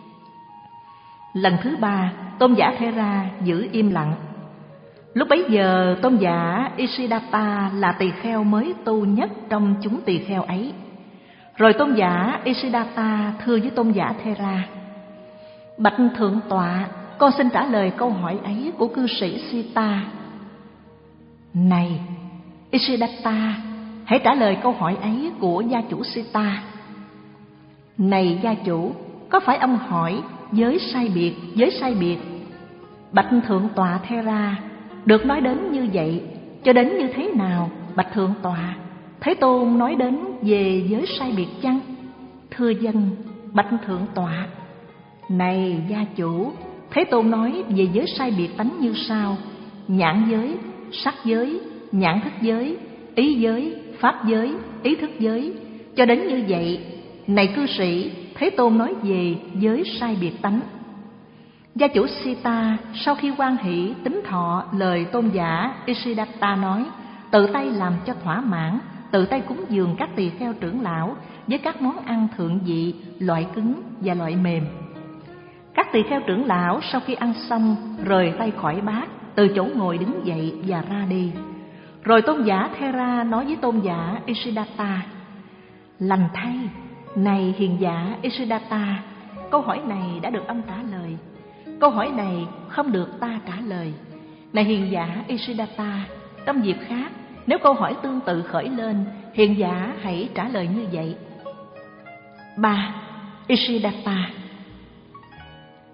Lần thứ ba, tôn giả Thera giữ im lặng. Lúc bấy giờ, tôn giả Isidatta là tỳ kheo mới tu nhất trong chúng tỳ kheo ấy. Rồi tôn giả Isidatta thưa với tôn giả Thera: Bạch thượng tọa, con xin trả lời câu hỏi ấy của cư sĩ Sita. Này Isidatta, hãy trả lời câu hỏi ấy của gia chủ Sita. Này gia chủ, có phải ông hỏi giới sai biệt, giới sai biệt? Bạch thượng tọa Thera, được nói đến như vậy, cho đến như thế nào bạch thượng tọa? Thế Tôn nói đến về giới sai biệt chăng? Thưa dân, bạch thượng tọa. Này gia chủ, Thế Tôn nói về giới sai biệt tánh như sau: nhãn giới, sắc giới, nhãn thức giới, ý giới, pháp giới, ý thức giới, cho đến như vậy. Này cư sĩ, Thế Tôn nói về giới sai biệt tánh. Gia chủ Sita sau khi hoan hỷ tín thọ lời tôn giả Isidatta nói, tự tay làm cho thỏa mãn, tự tay cúng dường các tỳ kheo trưởng lão với các món ăn thượng vị, loại cứng và loại mềm. Các tỳ kheo trưởng lão sau khi ăn xong rời tay khỏi bát, từ chỗ ngồi đứng dậy và ra đi. Rồi tôn giả Thera nói với tôn giả Isidatta: Lành thay, này hiền giả Isidatta, câu hỏi này đã được ông trả lời. Câu hỏi này không được ta trả lời. Này hiền giả Isidatta, trong dịp khác, nếu câu hỏi tương tự khởi lên, hiền giả hãy trả lời như vậy. Ba. Isidatta: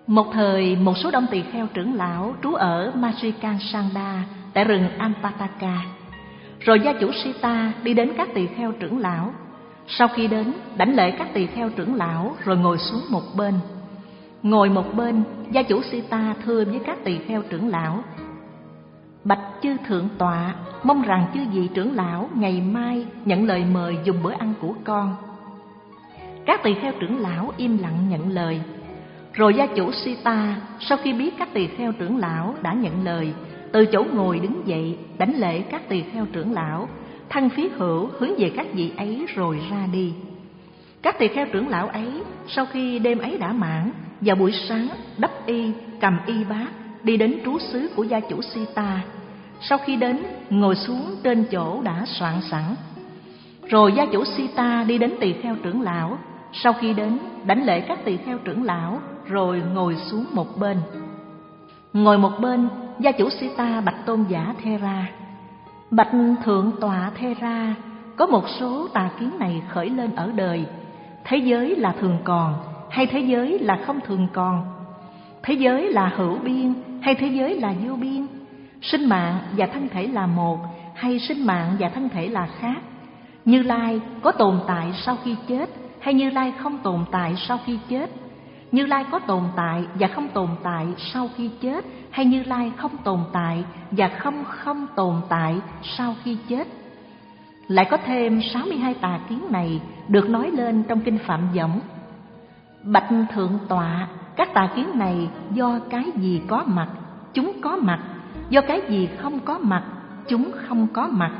Một thời, một số đông tỳ kheo trưởng lão trú ở Majikansanda tại rừng Ampataka. Rồi gia chủ Sita đi đến các tỳ kheo trưởng lão. Sau khi đến, đảnh lễ các tỳ kheo trưởng lão rồi ngồi xuống một bên. Ngồi một bên, gia chủ Sita thưa với các tỳ kheo trưởng lão: Bạch chư thượng tọa, mong rằng chư vị trưởng lão ngày mai nhận lời mời dùng bữa ăn của con. Các tỳ kheo trưởng lão im lặng nhận lời. Rồi gia chủ Sita sau khi biết các tỳ kheo trưởng lão đã nhận lời, từ chỗ ngồi đứng dậy, đảnh lễ các tỳ kheo trưởng lão, thân phía hữu hướng về các vị ấy rồi ra đi. Các tỳ kheo trưởng lão ấy sau khi đêm ấy đã mãn, vào buổi sáng đắp y, cầm y bát đi đến trú xứ của gia chủ Sita. Sau khi đến, ngồi xuống trên chỗ đã soạn sẵn. Rồi gia chủ Sita đi đến tỳ kheo trưởng lão. Sau khi đến, đảnh lễ các tỳ kheo trưởng lão rồi ngồi xuống một bên. Ngồi một bên, gia chủ Sita bạch tôn giả Thera: Bạch thượng tọa Thera, có một số tà kiến này khởi lên ở đời. Thế giới là thường còn hay thế giới là không thường còn? Thế giới là hữu biên hay thế giới là vô biên? Sinh mạng và thân thể là một hay sinh mạng và thân thể là khác? Như Lai có tồn tại sau khi chết hay Như Lai không tồn tại sau khi chết? Như Lai có tồn tại và không tồn tại sau khi chết hay Như Lai không tồn tại và không không tồn tại sau khi chết? Lại có thêm sáu mươi hai tà kiến này được nói lên trong kinh Phạm Võng. Bạch thượng tọa, các tà kiến này do cái gì có mặt, chúng có mặt; do cái gì không có mặt, chúng không có mặt.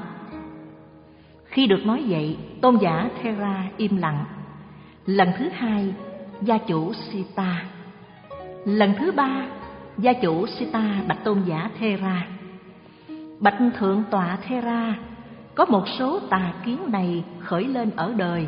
Khi được nói vậy, tôn giả Thera im lặng. Lần thứ hai, gia chủ Sita. Lần thứ ba, gia chủ Sita bạch tôn giả Thera: Bạch thượng tọa Thera, có một số tà kiến này khởi lên ở đời.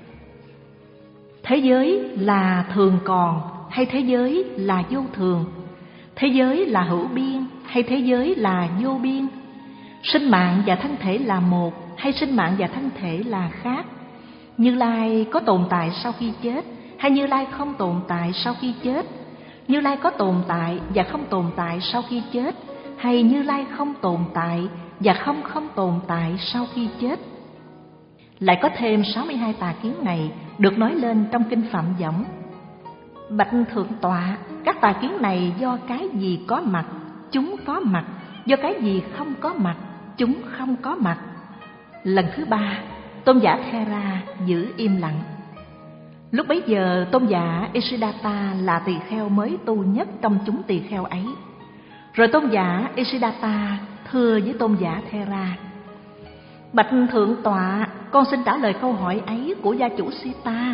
Thế giới là thường còn hay thế giới là vô thường? Thế giới là hữu biên hay thế giới là vô biên? Sinh mạng và thân thể là một hay sinh mạng và thân thể là khác? Như Lai có tồn tại sau khi chết hay Như Lai không tồn tại sau khi chết? Như Lai có tồn tại và không tồn tại sau khi chết hay Như Lai không tồn tại và không không tồn tại sau khi chết? Lại có thêm sáu mươi hai tà kiến này được nói lên trong kinh Phạm Võng. Bạch thượng tọa, các tà kiến này do cái gì có mặt, chúng có mặt; do cái gì không có mặt, chúng không có mặt. Lần thứ ba, tôn giả Thera giữ im lặng. Lúc bấy giờ, tôn giả Isiddhata là tỳ kheo mới tu nhất trong chúng tỳ kheo ấy. Rồi tôn giả Isiddhata thưa với tôn giả Thera: Bạch thượng tọa, con xin trả lời câu hỏi ấy của gia chủ Sita.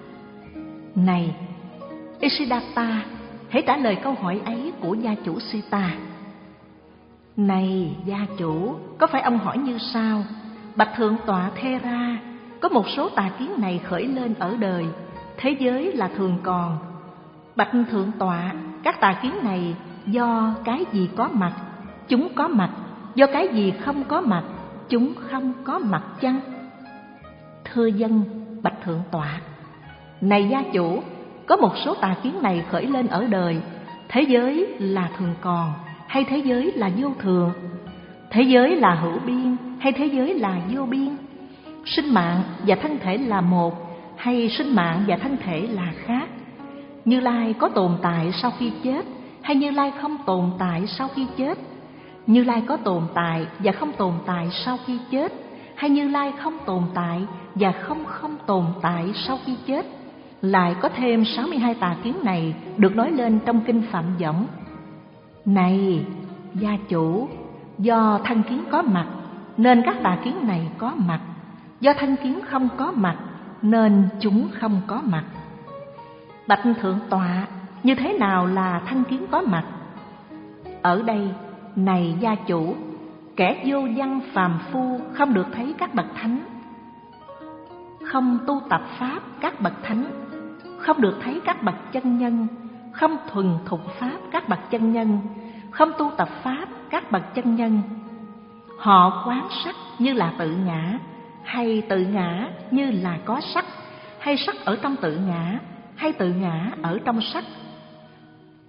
Này Isiddhata, hãy trả lời câu hỏi ấy của gia chủ Sita. Này gia chủ, có phải ông hỏi như sau: Bạch thượng tọa Thera, có một số tà kiến này khởi lên ở đời. Thế giới là thường còn. Bạch thượng tọa, các tà kiến này do cái gì có mặt, chúng có mặt; do cái gì không có mặt, chúng không có mặt chăng? Thưa dân, bạch thượng tọa. Này gia chủ, có một số tà kiến này khởi lên ở đời. Thế giới là thường còn hay thế giới là vô thường? Thế giới là hữu biên hay thế giới là vô biên? Sinh mạng và thân thể là một hay sinh mạng và thân thể là khác? Như Lai có tồn tại sau khi chết hay Như Lai không tồn tại sau khi chết? Như Lai có tồn tại và không tồn tại sau khi chết hay Như Lai không tồn tại và không không tồn tại sau khi chết? Lại có thêm sáu mươi hai tà kiến này được nói lên trong kinh Phạm Võng. Này gia chủ, do thân kiến có mặt nên các tà kiến này có mặt; do thân kiến không có mặt nên chúng không có mặt. Bạch thượng tọa, như thế nào là thân kiến có mặt? Ở đây, này gia chủ, kẻ vô văn phàm phu không được thấy các bậc thánh, không tu tập pháp các bậc thánh, không được thấy các bậc chân nhân, không thuần thục pháp các bậc chân nhân, không tu tập pháp các bậc chân nhân. Họ quán sắc như là tự ngã, hay tự ngã như là có sắc, hay sắc ở trong tự ngã, hay tự ngã ở trong sắc.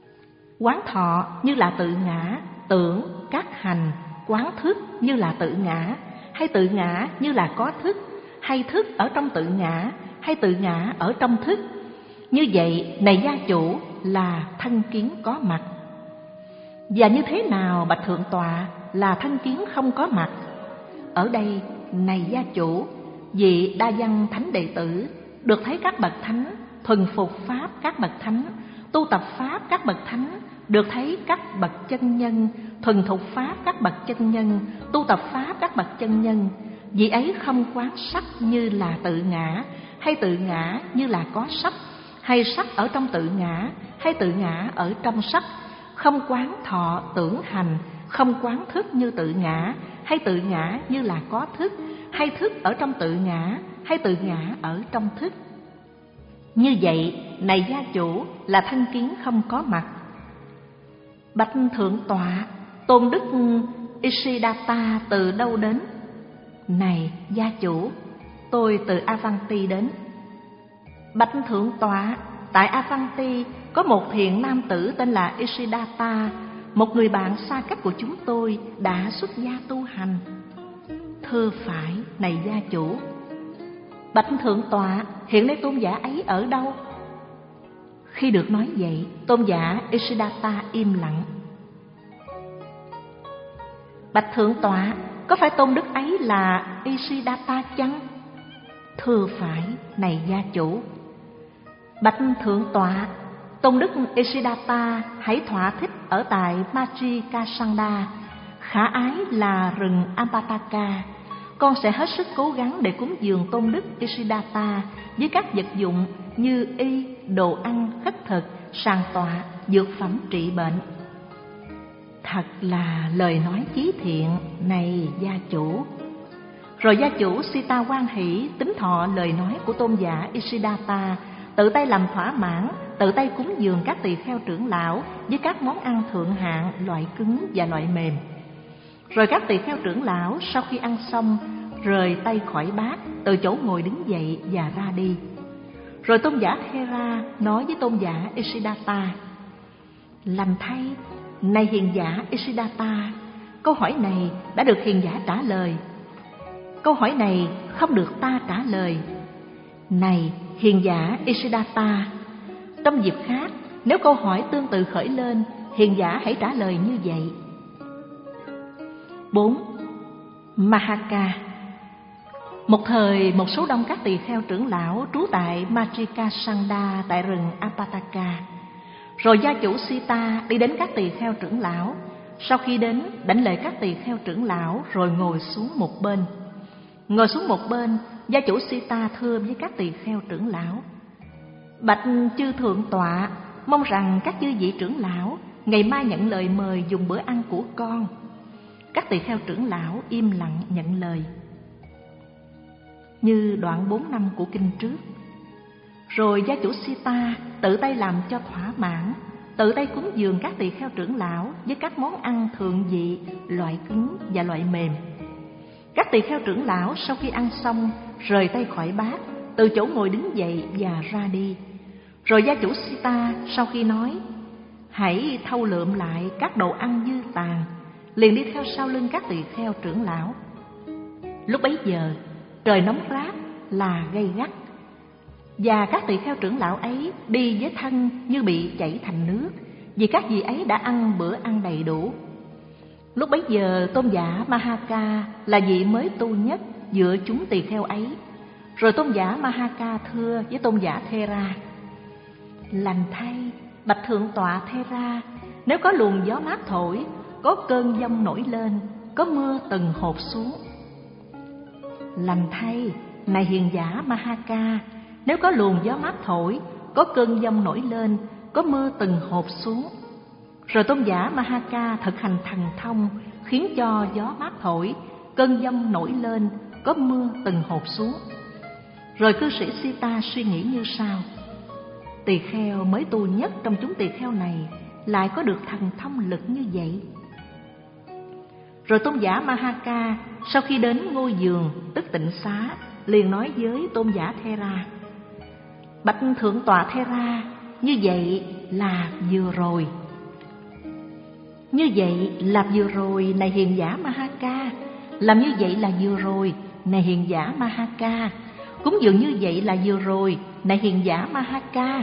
Quán thọ như là tự ngã, tưởng, các hành. Quán thức như là tự ngã, hay tự ngã như là có thức, hay thức ở trong tự ngã, hay tự ngã ở trong thức. Như vậy, này gia chủ, là thân kiến có mặt. Và như thế nào, bạch thượng tọa, là thân kiến không có mặt? Ở đây, này gia chủ, vị đa văn thánh đệ tử được thấy các bậc thánh thuần phục pháp các bậc thánh, tu tập pháp các bậc thánh, được thấy các bậc chân nhân thuần thục pháp các bậc chân nhân, tu tập pháp các bậc chân nhân. Vị ấy không quán sắc như là tự ngã, hay tự ngã như là có sắc, hay sắc ở trong tự ngã, hay tự ngã ở trong sắc. Không quán thọ tưởng hành, không quán thức như tự ngã, hay tự ngã như là có thức, hay thức ở trong tự ngã, hay tự ngã ở trong thức. Như vậy, này gia chủ, là thân kiến không có mặt. Bạch thượng tọa, tôn đức Isiddhata từ đâu đến? Này gia chủ, tôi từ Avanti đến. Bạch thượng tọa, tại Avanti có một thiện nam tử tên là Isiddhata, một người bạn xa cách của chúng tôi, đã xuất gia tu hành. Thưa phải, này gia chủ. Bạch thượng tọa, hiện nay tôn giả ấy ở đâu? Khi được nói vậy, tôn giả Isiddhata im lặng. Bạch thượng tọa, có phải tôn đức ấy là Isiddhata chăng? Thưa phải, này gia chủ. Bạch thượng tọa, tôn đức Isiddhata hãy thỏa thích ở tại Majikasanda, khả ái là rừng Ampataka. Con sẽ hết sức cố gắng để cúng dường tôn đức Isiddhata với các vật dụng như y, đồ ăn, khất thực, sàn tọa, dược phẩm trị bệnh. Thật là lời nói chí thiện, này gia chủ. Rồi gia chủ Sita hoan hỷ tín thọ lời nói của tôn giả Isiddhata, tự tay làm thỏa mãn, tự tay cúng dường các tỳ kheo trưởng lão với các món ăn thượng hạng, loại cứng và loại mềm. Rồi các tỳ kheo trưởng lão sau khi ăn xong, rời tay khỏi bát, từ chỗ ngồi đứng dậy và ra đi. Rồi tôn giả Thera nói với tôn giả Isiddhata: lành thay, này hiền giả Isiddhata, câu hỏi này đã được hiền giả trả lời. Câu hỏi này không được ta trả lời. Này hiền giả Isiddhata, trong dịp khác, nếu câu hỏi tương tự khởi lên, hiền giả hãy trả lời như vậy. Bốn. Mahaka. Một thời, một số đông các tỳ kheo trưởng lão trú tại Majikasanda tại rừng Ampataka. Rồi gia chủ Sita đi đến các tỳ kheo trưởng lão. Sau khi đến, đảnh lễ các tỳ kheo trưởng lão rồi ngồi xuống một bên. Ngồi xuống một bên, gia chủ Sita thưa với các tỳ kheo trưởng lão: bạch chư thượng tọa, mong rằng các chư vị trưởng lão ngày mai nhận lời mời dùng bữa ăn của con. Các tỳ kheo trưởng lão im lặng nhận lời. Như đoạn bốn năm của kinh trước. Rồi gia chủ Sita tự tay làm cho thỏa mãn, tự tay cúng dường các tỳ kheo trưởng lão với các món ăn thượng vị, loại cứng và loại mềm. Các tỳ kheo trưởng lão sau khi ăn xong, rời tay khỏi bát, từ chỗ ngồi đứng dậy và ra đi. Rồi gia chủ Sita sau khi nói: hãy thâu lượm lại các đồ ăn dư tàn, liền đi theo sau lưng các tỳ kheo trưởng lão. Lúc bấy giờ, trời nóng rát là gay gắt, và các tỳ kheo trưởng lão ấy đi với thân như bị chảy thành nước, vì các vị ấy đã ăn bữa ăn đầy đủ. Lúc bấy giờ tôn giả Mahaka là vị mới tu nhất giữa chúng tỳ kheo ấy. Rồi tôn giả Mahaka thưa với tôn giả Thera: lành thay, bạch thượng tọa Thera, nếu có luồng gió mát thổi, có cơn giông nổi lên, có mưa từng hột xuống. Lành thay, này hiền giả Mahaka, nếu có luồng gió mát thổi, có cơn giông nổi lên, có mưa từng hột xuống. Rồi tôn giả Mahaka thực hành thần thông, khiến cho gió mát thổi, cơn giông nổi lên, có mưa từng hột xuống. Rồi cư sĩ Sita suy nghĩ như sau: tỳ kheo mới tu nhất trong chúng tỳ kheo này lại có được thần thông lực như vậy. Rồi tôn giả Mahaka sau khi đến ngôi giường tức tịnh xá, liền nói với tôn giả Thera: bạch thượng tọa Thera, như vậy là vừa rồi. như vậy là vừa rồi này hiền giả Ma Ha Ca, làm như vậy là vừa rồi này hiền giả Ma Ha Ca, cúng dường như vậy là vừa rồi này hiền giả Ma Ha Ca.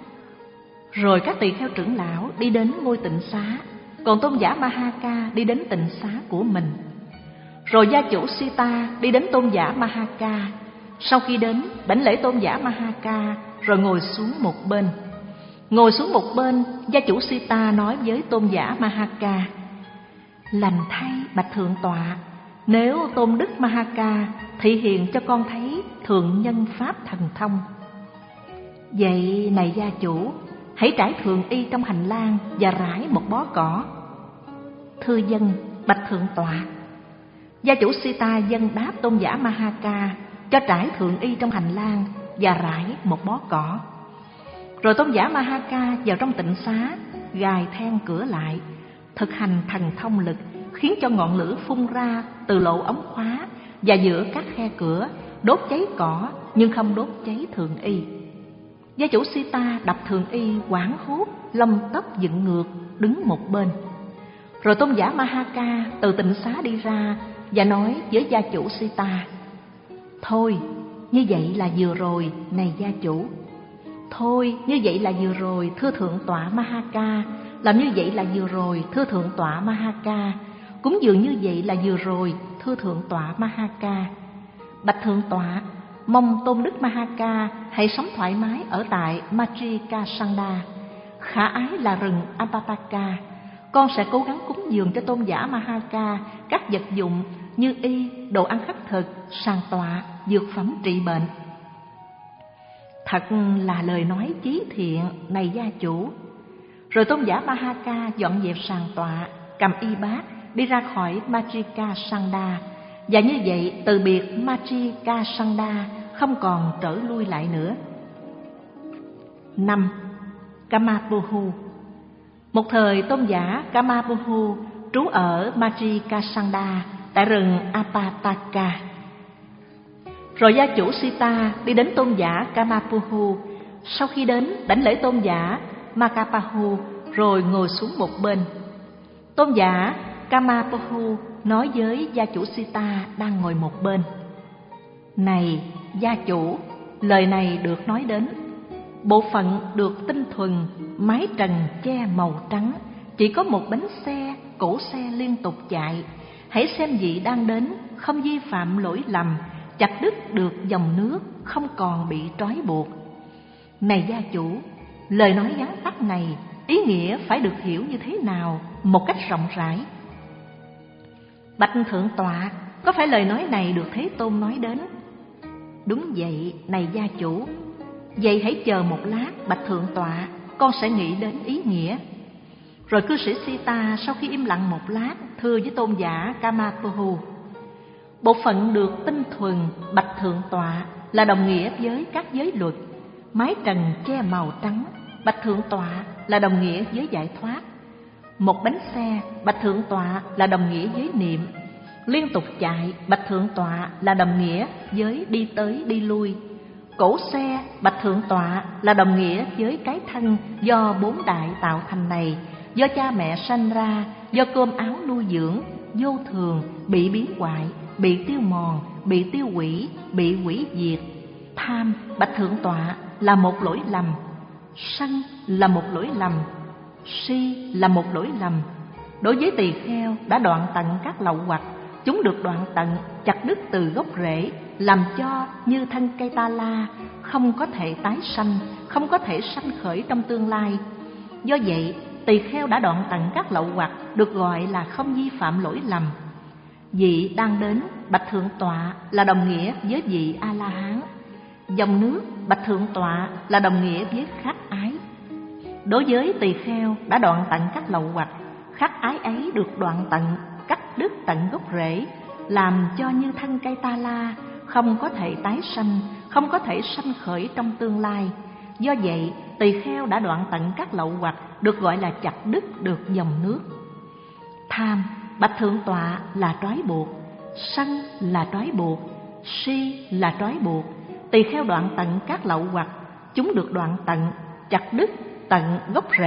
Rồi các tỳ kheo trưởng lão đi đến ngôi tịnh xá, còn tôn giả Ma Ha Ca đi đến tịnh xá của mình. Rồi gia chủ Sita đi đến tôn giả Ma Ha Ca. Sau khi đến, đảnh lễ tôn giả Ma Ha Ca, rồi ngồi xuống một bên. Ngồi xuống một bên, gia chủ Sita nói với tôn giả Ma Ha Ca: Lành thay bạch thượng tọa, nếu tôn đức Ma Ha Ca thị hiện cho con thấy thượng nhân pháp thần thông. Vậy này gia chủ, hãy trải thường y trong hành lang và rải một bó cỏ. Thưa dân, bạch thượng tọa. Gia chủ Sita dân đáp tôn giả Ma Ha Ca cho trải thường y trong hành lang và rải một bó cỏ. Rồi tôn giả Ma Ha Ca vào trong tịnh xá, gài then cửa lại, thực hành thần thông lực, khiến cho ngọn lửa phun ra từ lỗ ống khóa và giữa các khe cửa, đốt cháy cỏ nhưng không đốt cháy thường y. Gia chủ Sita đập thường y hoảng hốt, lông tóc dựng ngược, đứng một bên. Rồi tôn giả Ma Ha Ca từ tịnh xá đi ra và nói với gia chủ Sita: Thôi, như vậy là vừa rồi này gia chủ. Thôi, như vậy là vừa rồi thưa thượng tọa Ma Ha Ca. Làm như vậy là vừa rồi thưa thượng tọa Ma Ha Ca. Cúng dường như vậy là vừa rồi thưa thượng tọa Ma Ha Ca. Bạch thượng tọa, mong tôn đức Ma Ha Ca hãy sống thoải mái ở tại Matrika Sanda, khả ái là rừng Apataka. Con sẽ cố gắng cúng dường cho tôn giả Ma Ha Ca các vật dụng như y, đồ ăn khất thực, sàn tọa, dược phẩm trị bệnh. Thật là lời nói chí thiện này gia chủ. Rồi tôn giả Ma Ha Ca dọn dẹp sàn tọa, cầm y bát đi ra khỏi Matrika Sanda, và như vậy từ biệt Matrika Sanda, không còn trở lui lại nữa. Năm. Kamapuhu. Một thời tôn giả Kamapuhu trú ở Matrika Sanda tại rừng Apataka. Rồi gia chủ Sita đi đến tôn giả Kamapuhu. Sau khi đến, đảnh lễ tôn giả Makapahu rồi ngồi xuống một bên. Tôn giả Kamapuhu nói với gia chủ Sita đang ngồi một bên: Này gia chủ, lời này được nói đến. Bộ phận được tinh thuần, mái trần che màu trắng, chỉ có một bánh xe, cỗ xe liên tục chạy. Hãy xem vị đang đến, không vi phạm lỗi lầm, chặt đứt được dòng nước, không còn bị trói buộc. Này gia chủ, lời nói vắn tắt này, ý nghĩa phải được hiểu như thế nào một cách rộng rãi? Bạch thượng tọa, có phải lời nói này được Thế Tôn nói đến? Đúng vậy, này gia chủ. Vậy hãy chờ một lát, bạch thượng tọa, con sẽ nghĩ đến ý nghĩa. Rồi cư sĩ Sita sau khi im lặng một lát, thưa với tôn giả Kamapuhu: Bộ phận được tinh thuần, bạch thượng tọa, là đồng nghĩa với các giới luật. Mái trần che màu trắng, bạch thượng tọa, là đồng nghĩa với giải thoát. Một bánh xe, bạch thượng tọa, là đồng nghĩa với niệm. Liên tục chạy, bạch thượng tọa, là đồng nghĩa với đi tới đi lui. Cỗ xe, bạch thượng tọa, là đồng nghĩa với cái thân do bốn đại tạo thành này, do cha mẹ sanh ra, do cơm áo nuôi dưỡng, vô thường, bị biến hoại, bị tiêu mòn, bị tiêu hủy, bị hủy diệt. Tham, bạch thượng tọa, là một lỗi lầm. Sân là một lỗi lầm. Si là một lỗi lầm. Đối với tỳ kheo đã đoạn tận các lậu hoặc, chúng được đoạn tận, chặt đứt từ gốc rễ, làm cho như thân cây ta la, không có thể tái sanh, không có thể sanh khởi trong tương lai. Do vậy, tỳ kheo đã đoạn tận các lậu hoặc được gọi là không vi phạm lỗi lầm. Vị đang đến, bạch thượng tọa, là đồng nghĩa với vị A-la-hán. Dòng nước, bạch thượng tọa, là đồng nghĩa với khắc ái. Đối với tỳ kheo đã đoạn tận các lậu hoặc, khắc ái ấy được đoạn tận, cắt đứt tận gốc rễ, làm cho như thân cây ta la, không có thể tái sanh, không có thể sanh khởi trong tương lai. Do vậy, tỳ kheo đã đoạn tận các lậu hoặc được gọi là chặt đứt được dòng nước. Tham, bạch thượng tọa, là trói buộc. Sân là trói buộc. Si là trói buộc. Tỳ kheo đoạn tận các lậu hoặc, chúng được đoạn tận, chặt đứt tận gốc rễ,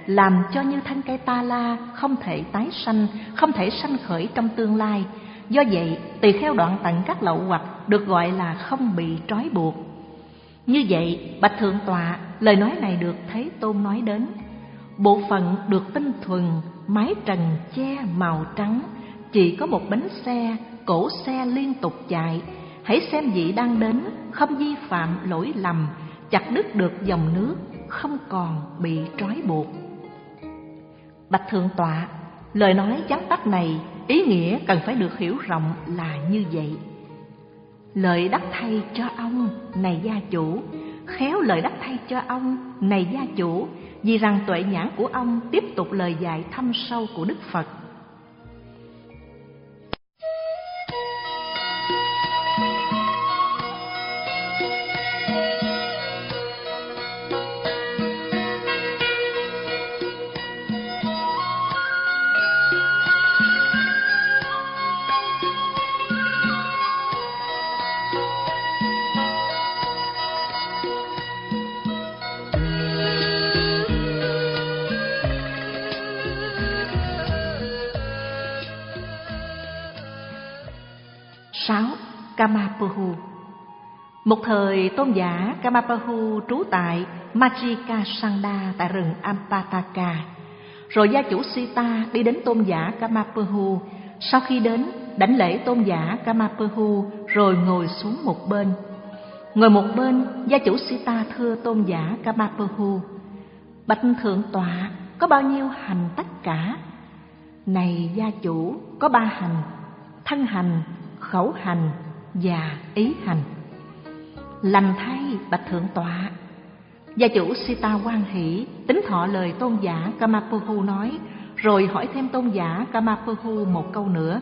làm cho như thân cây ta la không thể tái sanh, không thể sanh khởi trong tương lai. Do vậy, tỳ kheo đoạn tận các lậu hoặc được gọi là không bị trói buộc. Như vậy, bạch Thượng Tọa, lời nói này được Thế Tôn nói đến. Bộ phận được tinh thuần, mái trần che màu trắng, chỉ có một bánh xe, cỗ xe liên tục chạy. Hãy xem vị đang đến, không vi phạm lỗi lầm, chặt đứt được dòng nước, không còn bị trói buộc. Bạch Thượng Tọa, lời nói vắn tắt này, ý nghĩa cần phải được hiểu rộng là như vậy. Lợi đắc thay cho ông, này gia chủ, khéo lợi đắc thay cho ông, này gia chủ, vì rằng tuệ nhãn của ông tiếp tục lời dạy thâm sâu của Đức Phật. Sáu. Kamapuhu. Một thời tôn giả Kamapuhu trú tại Majjika Sanda tại rừng Ampataka. Rồi gia chủ Sita đi đến tôn giả Kamapuhu. Sau khi đến, đảnh lễ tôn giả Kamapuhu rồi ngồi xuống một bên. Ngồi một bên, gia chủ Sita thưa tôn giả Kamapuhu: Bạch Thượng Tọa, có bao nhiêu hành tất cả? Này gia chủ, có ba hành: thân hành, khẩu hành và ý hành. Lành thay bạch Thượng Tọa. Gia chủ Sita hoan hỷ, tín thọ lời tôn giả Kamapuhu nói, rồi hỏi thêm tôn giả Kamapuhu một câu nữa: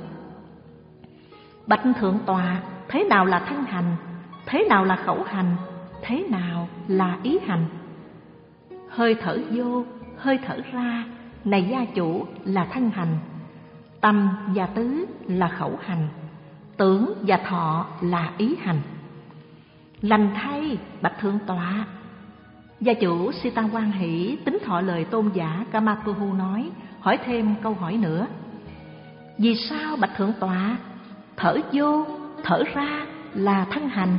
Bạch Thượng Tọa, thế nào là thân hành? Thế nào là khẩu hành? Thế nào là ý hành? Hơi thở vô, hơi thở ra, này gia chủ, là thân hành. Tâm và tứ là khẩu hành. Tưởng và thọ là ý hành. Lành thay bạch Thượng Tọa. Gia chủ Sita hoan hỷ, tín thọ lời tôn giả Kamapuhu nói, hỏi thêm câu hỏi nữa: Vì sao bạch Thượng Tọa thở vô, thở ra là thân hành?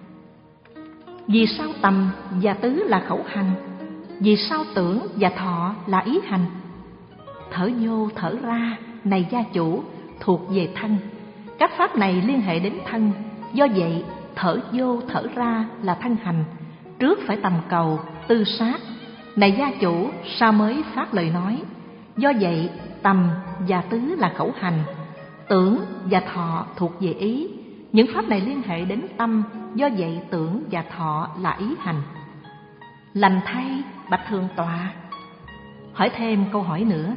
Vì sao tầm và tứ là khẩu hành? Vì sao tưởng và thọ là ý hành? Thở vô, thở ra, này gia chủ, thuộc về thân. Các pháp này liên hệ đến thân. Do vậy, thở vô, thở ra là thân hành. Trước phải tầm cầu, tư sát. Này gia chủ, sao mới phát lời nói? Do vậy, tầm và tứ là khẩu hành. Tưởng và thọ thuộc về ý. Những pháp này liên hệ đến tâm. Do vậy, tưởng và thọ là ý hành. Lành thay bạch Thượng Tọa. Hỏi thêm câu hỏi nữa: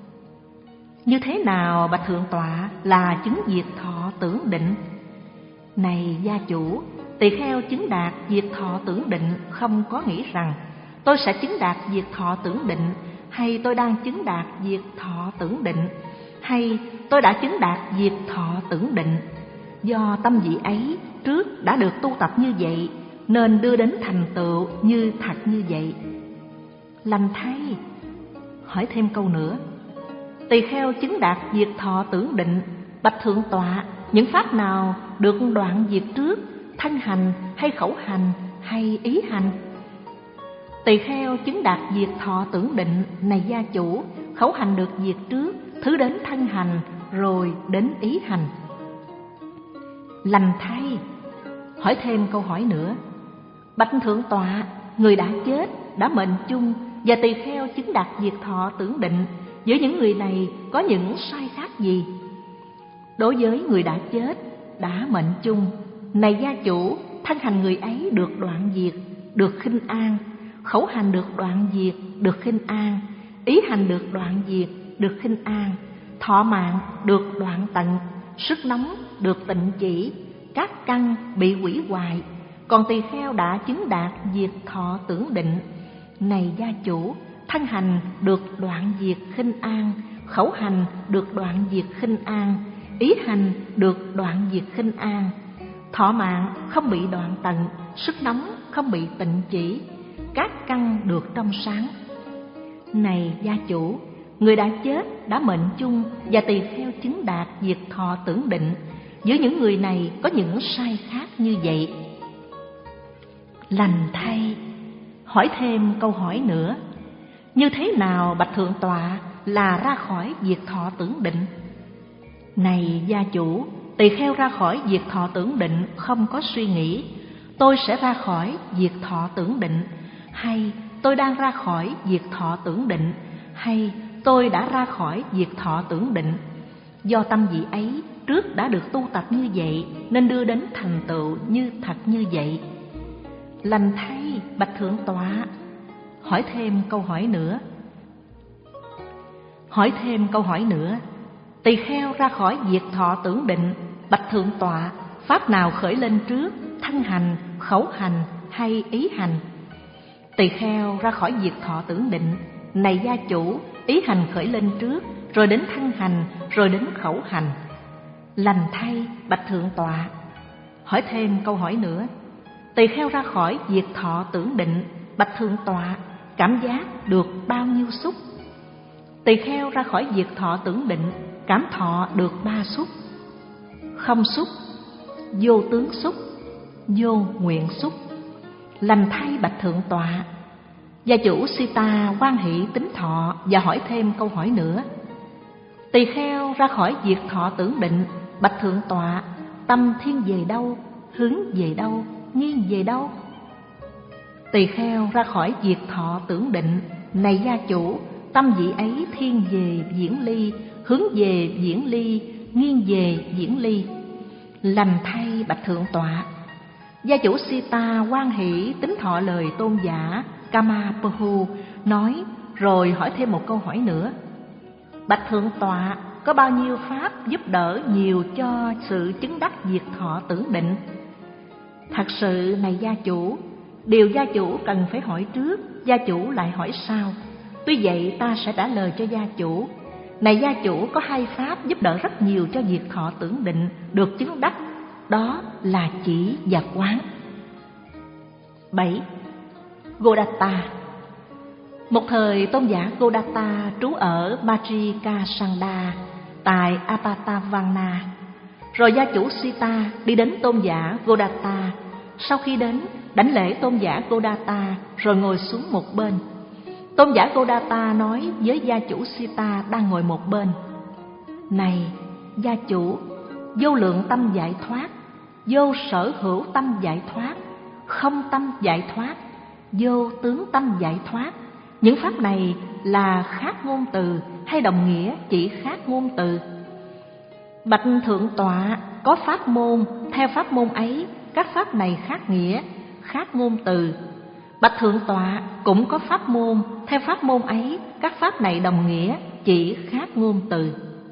Như thế nào bạch Thượng Tọa là chứng diệt thọ tưởng định? Này gia chủ, tỳ kheo chứng đạt diệt thọ tưởng định không có nghĩ rằng tôi sẽ chứng đạt diệt thọ tưởng định, hay tôi đang chứng đạt diệt thọ tưởng định, hay tôi đã chứng đạt diệt thọ tưởng định. Do tâm vị ấy trước đã được tu tập như vậy, nên đưa đến thành tựu như thật như vậy. Lành thay. Hỏi thêm câu nữa: Tỳ kheo chứng đạt diệt thọ tưởng định, bạch Thượng Tọa, những pháp nào được đoạn diệt trước, thân hành hay khẩu hành hay ý hành? Tỳ kheo chứng đạt diệt thọ tưởng định, này gia chủ, khẩu hành được diệt trước, thứ đến thân hành, rồi đến ý hành. Lành thay. Hỏi thêm câu hỏi nữa: Bạch Thượng Tọa, người đã chết, đã mệnh chung, và tỳ kheo chứng đạt diệt thọ tưởng định, giữa những người này có những sai khác gì? Đối với người đã chết, đã mệnh chung, này gia chủ, thân hành người ấy được đoạn diệt, được khinh an; khẩu hành được đoạn diệt, được khinh an; ý hành được đoạn diệt, được khinh an; thọ mạng được đoạn tận; sức nóng được tịnh chỉ; các căn bị hủy hoại. Còn tỳ kheo đã chứng đạt diệt thọ tưởng định, này gia chủ, thân hành được đoạn diệt khinh an; khẩu hành được đoạn diệt khinh an; ý hành được đoạn diệt khinh an; thọ mạng không bị đoạn tận; sức nóng không bị tịnh chỉ; các căn được trong sáng. Này gia chủ, người đã chết đã mệnh chung và tỳ kheo chứng đạt diệt thọ tưởng định. Giữa những người này có những sai khác như vậy. Lành thay, hỏi thêm câu hỏi nữa. Như thế nào bạch thượng tọa là ra khỏi diệt thọ tưởng định? Này gia chủ, tỳ kheo ra khỏi diệt thọ tưởng định không có suy nghĩ tôi sẽ ra khỏi diệt thọ tưởng định, hay tôi đang ra khỏi diệt thọ tưởng định, hay tôi đã ra khỏi diệt thọ tưởng định. Do tâm vị ấy trước đã được tu tập như vậy nên đưa đến thành tựu như thật như vậy. Lành thay bạch thượng tọa. Hỏi thêm câu hỏi nữa. Hỏi thêm câu hỏi nữa. Tỳ kheo ra khỏi diệt thọ tưởng định, bạch thượng tọa, pháp nào khởi lên trước, thân hành, khẩu hành hay ý hành? Tỳ kheo ra khỏi diệt thọ tưởng định. Này gia chủ, ý hành khởi lên trước, rồi đến thân hành, rồi đến khẩu hành. Lành thay bạch thượng tọa. Hỏi thêm câu hỏi nữa. Tỳ kheo ra khỏi diệt thọ tưởng định, bạch thượng tọa, cảm giác được bao nhiêu xúc? Tỳ kheo ra khỏi diệt thọ tưởng định, cảm thọ được ba xúc: không xúc, vô tướng xúc, vô nguyện xúc. Lành thay bạch thượng tọa. Gia chủ Sita hoan hỷ tính thọ và hỏi thêm câu hỏi nữa. Tỳ kheo ra khỏi diệt thọ tưởng định, bạch thượng tọa, tâm thiên về đâu, hướng về đâu, nghiêng về đâu? Tỳ kheo ra khỏi diệt thọ tưởng định. Này gia chủ, tâm vị ấy thiên về diễn ly, hướng về diễn ly, nghiêng về diễn ly. Lành thay bạch thượng tọa. Gia chủ Sita hoan hỷ tính thọ lời tôn giả Kamapahu nói, rồi hỏi thêm một câu hỏi nữa. Bạch thượng tọa, có bao nhiêu pháp giúp đỡ nhiều cho sự chứng đắc diệt thọ tưởng định? Thật sự này gia chủ, điều gia chủ cần phải hỏi trước, gia chủ lại hỏi sau. Tuy vậy ta sẽ trả lời cho gia chủ. Này gia chủ, có hai pháp giúp đỡ rất nhiều cho diệt thọ tưởng định được chứng đắc, đó là chỉ và quán. Bảy. Godatta. Một thời tôn giả Godatta trú ở Majikasanda tại Apatavana. Rồi gia chủ Sita đi đến tôn giả Godatta. Sau khi đến, đảnh lễ tôn giả Godatta rồi ngồi xuống một bên. Tôn giả Godatta nói với gia chủ Sita đang ngồi một bên: Này gia chủ, vô lượng tâm giải thoát, vô sở hữu tâm giải thoát, không tâm giải thoát, vô tướng tâm giải thoát, những pháp này là khác ngôn từ hay đồng nghĩa chỉ khác ngôn từ? Bạch thượng tọa, có pháp môn, theo pháp môn ấy các pháp này khác nghĩa, khác ngôn từ. Bạch thượng tọa, cũng có pháp môn, theo pháp môn ấy các pháp này đồng nghĩa chỉ khác ngôn từ.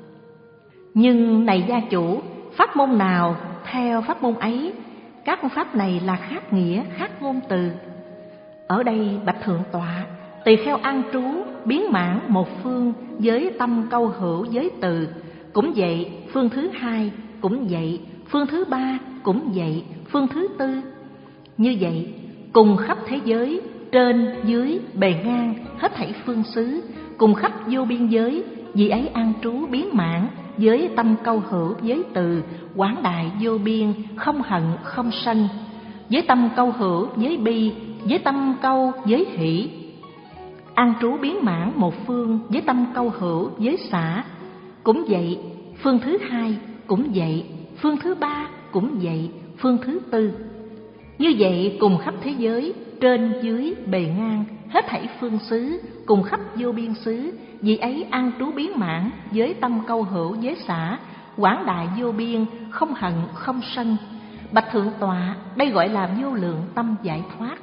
Nhưng này gia chủ, pháp môn nào theo pháp môn ấy các pháp này là khác nghĩa, khác ngôn từ? Ở đây bạch thượng tọa, tỳ kheo an trú biến mãn một phương với tâm câu hữu giới từ, cũng vậy phương thứ hai, cũng vậy phương thứ ba, cũng vậy phương thứ tư. Như vậy cùng khắp thế giới, trên dưới bề ngang hết thảy phương xứ, cùng khắp vô biên giới, vì ấy an trú biến mãn với tâm câu hữu giới từ, quảng đại vô biên, không hận không sân, với tâm câu hữu giới bi, với tâm câu giới hỷ. An trú biến mãn một phương với tâm câu hữu giới xả, cũng vậy phương thứ hai, cũng vậy phương thứ ba, cũng vậy phương thứ tư. Như vậy cùng khắp thế giới, trên dưới bề ngang hết thảy phương xứ, cùng khắp vô biên xứ, vì ấy an trú biến mãn với tâm câu hữu giới xả, quảng đại vô biên, không hận không sân. Bạch thượng tọa, đây gọi là vô lượng tâm giải thoát.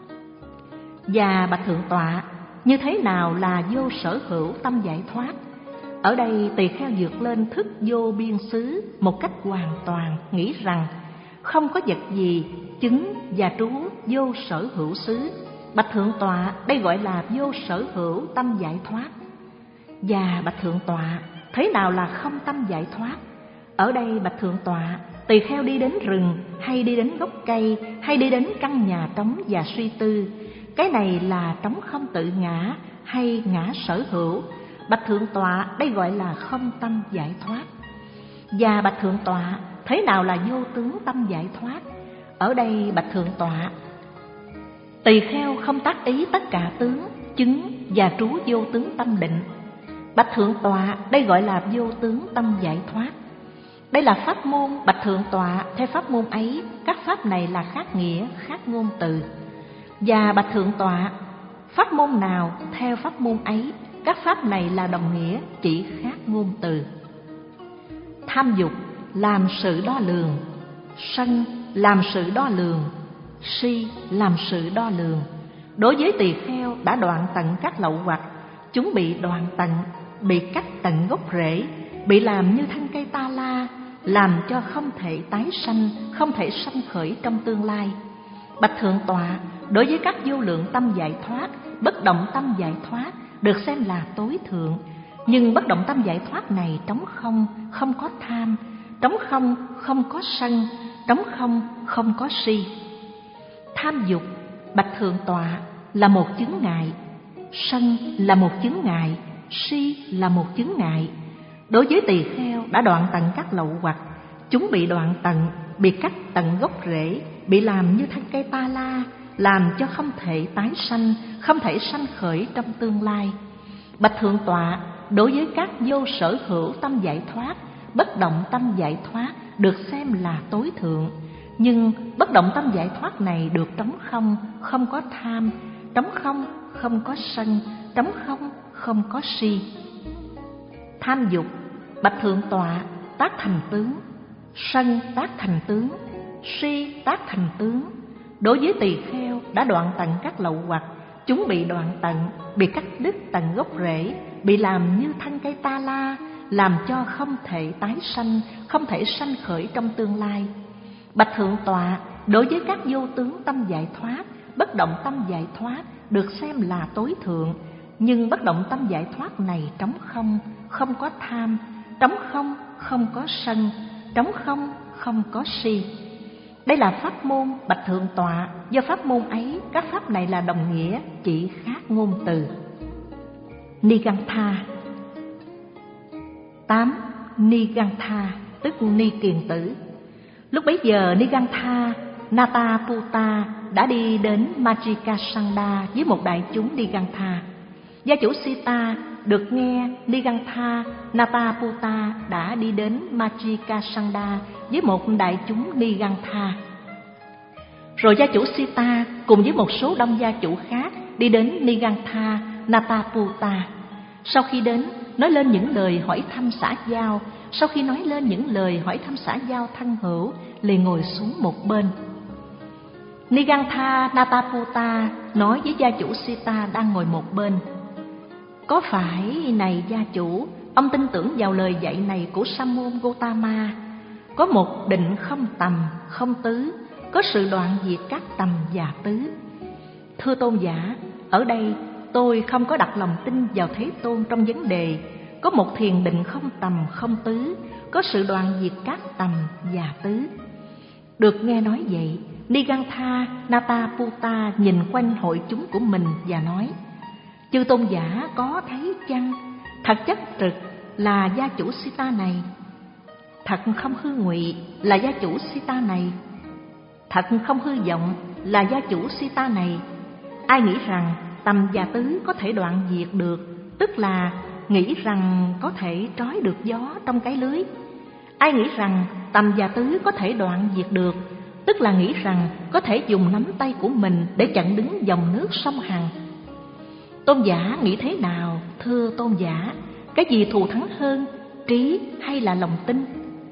Và bạch thượng tọa, như thế nào là vô sở hữu tâm giải thoát? Ở đây tỳ kheo vượt lên thức vô biên xứ một cách hoàn toàn, nghĩ rằng không có vật gì chứng và trú vô sở hữu xứ. Bạch thượng tọa, đây gọi là vô sở hữu tâm giải thoát. Và bạch thượng tọa, thế nào là không tâm giải thoát? Ở đây bạch thượng tọa, tỳ kheo đi đến rừng, hay đi đến gốc cây, hay đi đến căn nhà trống và suy tư, cái này là trống không tự ngã hay ngã sở hữu? Bạch Thượng Tọa, đây gọi là không tâm giải thoát. Và Bạch Thượng Tọa, thế nào là vô tướng tâm giải thoát? Ở đây Bạch Thượng Tọa, tỳ kheo không tác ý tất cả tướng, chứng và trú vô tướng tâm định. Bạch Thượng Tọa, đây gọi là vô tướng tâm giải thoát. Đây là pháp môn. Bạch Thượng Tọa, theo pháp môn ấy, các pháp này là khác nghĩa, khác ngôn từ. Và Bạch Thượng Tọa, pháp môn nào theo pháp môn ấy, các pháp này là đồng nghĩa, chỉ khác ngôn từ. Tham dục làm sự đo lường, sân làm sự đo lường, si làm sự đo lường. Đối với tỳ kheo đã đoạn tận các lậu hoặc, chúng bị đoạn tận, bị cắt tận gốc rễ, bị làm như thân cây ta la, làm cho không thể tái sanh, không thể sanh khởi trong tương lai. Bạch Thượng Tọa, đối với các vô lượng tâm giải thoát, bất động tâm giải thoát được xem là tối thượng, nhưng bất động tâm giải thoát này trống không, không có tham, trống không, không có sân, trống không, không có si. Tham dục, Bạch Thượng Tọa, là một chướng ngại, sân là một chướng ngại, si là một chướng ngại. Đối với tỳ kheo đã đoạn tận các lậu hoặc, chúng bị đoạn tận, bị cắt tận gốc rễ, bị làm như thân cây ta la, làm cho không thể tái sanh, không thể sanh khởi trong tương lai. Bạch Thượng Tọa, đối với các vô sở hữu tâm giải thoát, bất động tâm giải thoát được xem là tối thượng, nhưng bất động tâm giải thoát này được trống không, không có tham, trống không, không có sân, trống không, không có si. Tham dục, Bạch Thượng Tọa, tác thành tướng, sân tác thành tướng, si tác thành tướng. Đối với tỳ kheo đã đoạn tận các lậu hoặc, chúng bị đoạn tận, bị cắt đứt tận gốc rễ, bị làm như thân cây ta la, làm cho không thể tái sanh, không thể sanh khởi trong tương lai. Bạch Thượng Tọa, đối với các vô tướng tâm giải thoát, bất động tâm giải thoát được xem là tối thượng, nhưng bất động tâm giải thoát này trống không, không có tham, trống không, không có sân, trống không, không có si. Đây là pháp môn. Bạch Thượng Tọa, do pháp môn ấy, các pháp này là đồng nghĩa, chỉ khác ngôn từ. Nigantha. Tám. Nigantha, tức ni kiền tử. Lúc bấy giờ Nigantha Nataputta đã đi đến Majikasanda với một đại chúng Nigantha. Gia chủ Sita được nghe Nigantha Nataputta đã đi đến Majikasanda với một đại chúng Nigantha. Rồi gia chủ Sita cùng với một số đông gia chủ khác đi đến Nigantha Nataputta. Sau khi đến, nói lên những lời hỏi thăm xã giao. Sau khi nói lên những lời hỏi thăm xã giao thân hữu, liền ngồi xuống một bên. Nigantha Nataputta nói với gia chủ Sita đang ngồi một bên: có phải này gia chủ, ông tin tưởng vào lời dạy này của Sa môn Gotama, có một định không tầm, không tứ, có sự đoạn diệt các tầm và tứ? Thưa tôn giả, ở đây tôi không có đặt lòng tin vào Thế Tôn trong vấn đề có một thiền định không tầm, không tứ, có sự đoạn diệt các tầm và tứ. Được nghe nói vậy, Nigantha Nataputta nhìn quanh hội chúng của mình và nói: chư tôn giả có thấy chăng, thật chất trực là gia chủ Sita này, thật không hư ngụy là gia chủ Sita này, thật không hư vọng là gia chủ Sita này. Ai nghĩ rằng tầm và tứ có thể đoạn diệt được, tức là nghĩ rằng có thể trói được gió trong cái lưới. Ai nghĩ rằng tầm và tứ có thể đoạn diệt được, tức là nghĩ rằng có thể dùng nắm tay của mình để chặn đứng dòng nước sông Hằng. Tôn giả nghĩ thế nào? Thưa tôn giả, cái gì thù thắng hơn, trí hay là lòng tin?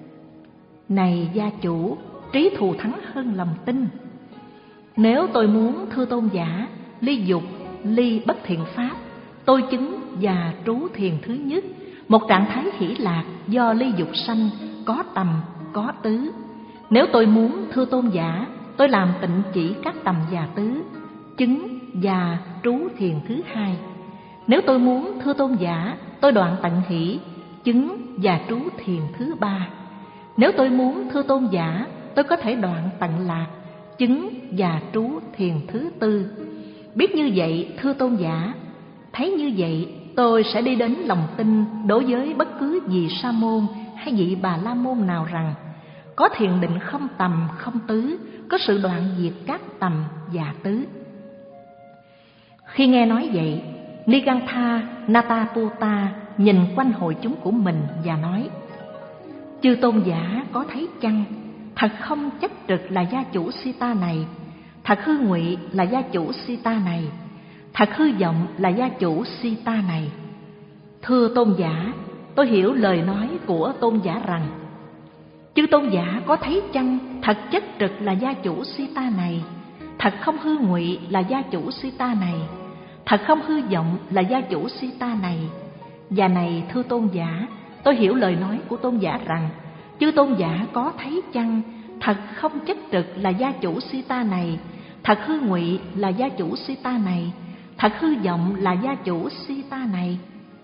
Này gia chủ, trí thù thắng hơn lòng tin. Nếu tôi muốn, thưa tôn giả, ly dục, ly bất thiện pháp, tôi chứng và trú thiền thứ nhất, một trạng thái hỷ lạc do ly dục sanh, có tầm, có tứ. Nếu tôi muốn, thưa tôn giả, tôi làm tịnh chỉ các tầm và tứ, chứng và trú thiền thứ hai. Nếu tôi muốn, thưa tôn giả, tôi đoạn tận hỷ, chứng và trú thiền thứ ba. Nếu tôi muốn, thưa tôn giả, tôi có thể đoạn tận lạc, chứng và trú thiền thứ tư. Biết như vậy, thưa tôn giả, thấy như vậy, tôi sẽ đi đến lòng tin đối với bất cứ vị sa môn hay vị bà la môn nào rằng có thiền định không tầm không tứ, có sự đoạn diệt các tầm và tứ. Khi nghe nói vậy, Nigantha Nataputta nhìn quanh hội chúng của mình và nói: chư tôn giả có thấy chăng, thật không chấp trực là gia chủ Sita này, thật hư ngụy là gia chủ Sita này, thật hư vọng là gia chủ Sita này. Thưa tôn giả, tôi hiểu lời nói của tôn giả rằng chư tôn giả có thấy chăng, thật chất trực là gia chủ Sita này, thật không hư ngụy là gia chủ Sita này, thật không hư vọng là gia chủ Sita này. Và này thưa tôn giả, tôi hiểu lời nói của tôn giả rằng chư tôn giả có thấy chăng, thật không chất trực là gia chủ Sita này, thật hư ngụy là gia chủ Sita này, thật hư vọng là gia chủ Sita này.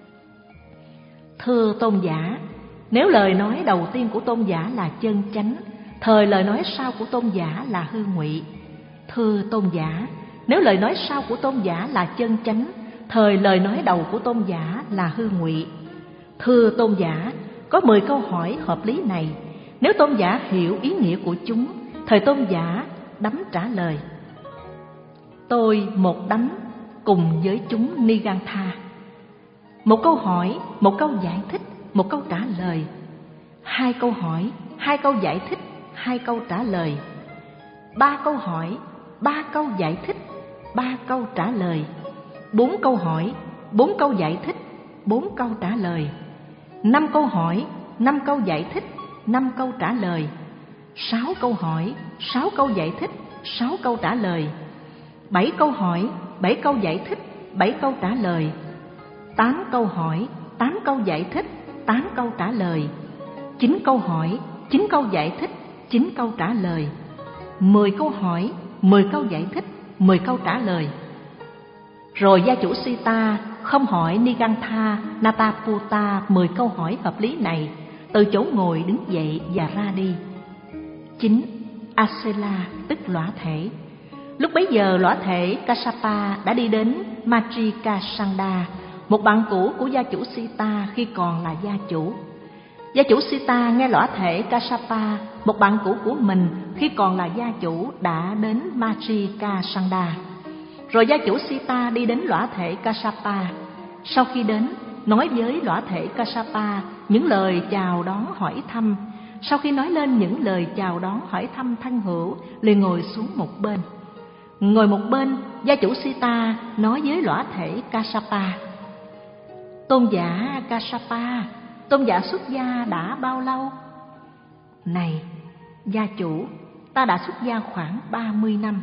Thưa tôn giả, nếu lời nói đầu tiên của tôn giả là chân chánh, thời lời nói sau của tôn giả là hư ngụy. Thưa tôn giả, nếu lời nói sau của tôn giả là chân chánh, thời lời nói đầu của tôn giả là hư ngụy. Thưa tôn giả, có mười câu hỏi hợp lý này, nếu tôn giả hiểu ý nghĩa của chúng, thời tôn giả đắm trả lời: tôi một đắm cùng với chúng Nigantha. Một câu hỏi, một câu giải thích, một câu trả lời. Hai câu hỏi, hai câu giải thích, hai câu trả lời. Ba câu hỏi, ba câu giải thích, ba câu trả lời. Bốn câu hỏi, bốn câu giải thích, bốn câu trả lời. Năm câu hỏi, năm câu giải thích, năm câu trả lời. Sáu câu hỏi, sáu câu giải thích, sáu câu trả lời. Bảy câu hỏi, bảy câu giải thích, bảy câu trả lời. Tám câu hỏi, tám câu giải thích, tám câu trả lời. Chín câu hỏi, chín câu giải thích, chín câu trả lời. Mười câu hỏi, mười câu giải thích, mười câu trả lời. Rồi gia chủ Sita không hỏi Nigantha Nataputta mười câu hỏi hợp lý này, từ chỗ ngồi đứng dậy và ra đi. Chín. Asela tức lõa thể. Lúc bấy giờ lõa thể Kassapa đã đi đến Matrikasanda, một bạn cũ của gia chủ Sita khi còn là gia chủ. Gia chủ Sita nghe lõa thể Kassapa, một bạn cũ của mình khi còn là gia chủ, đã đến Matrikasanda. Rồi gia chủ Sita đi đến lõa thể Kassapa. Sau khi đến, nói với lõa thể Kassapa những lời chào đón hỏi thăm. Sau khi nói lên những lời chào đón hỏi thăm thân hữu, liền ngồi xuống một bên. Ngồi một bên, gia chủ Sita nói với lõa thể Kassapa: tôn giả Kassapa, tôn giả xuất gia đã bao lâu? Này gia chủ, ta đã xuất gia khoảng ba mươi năm.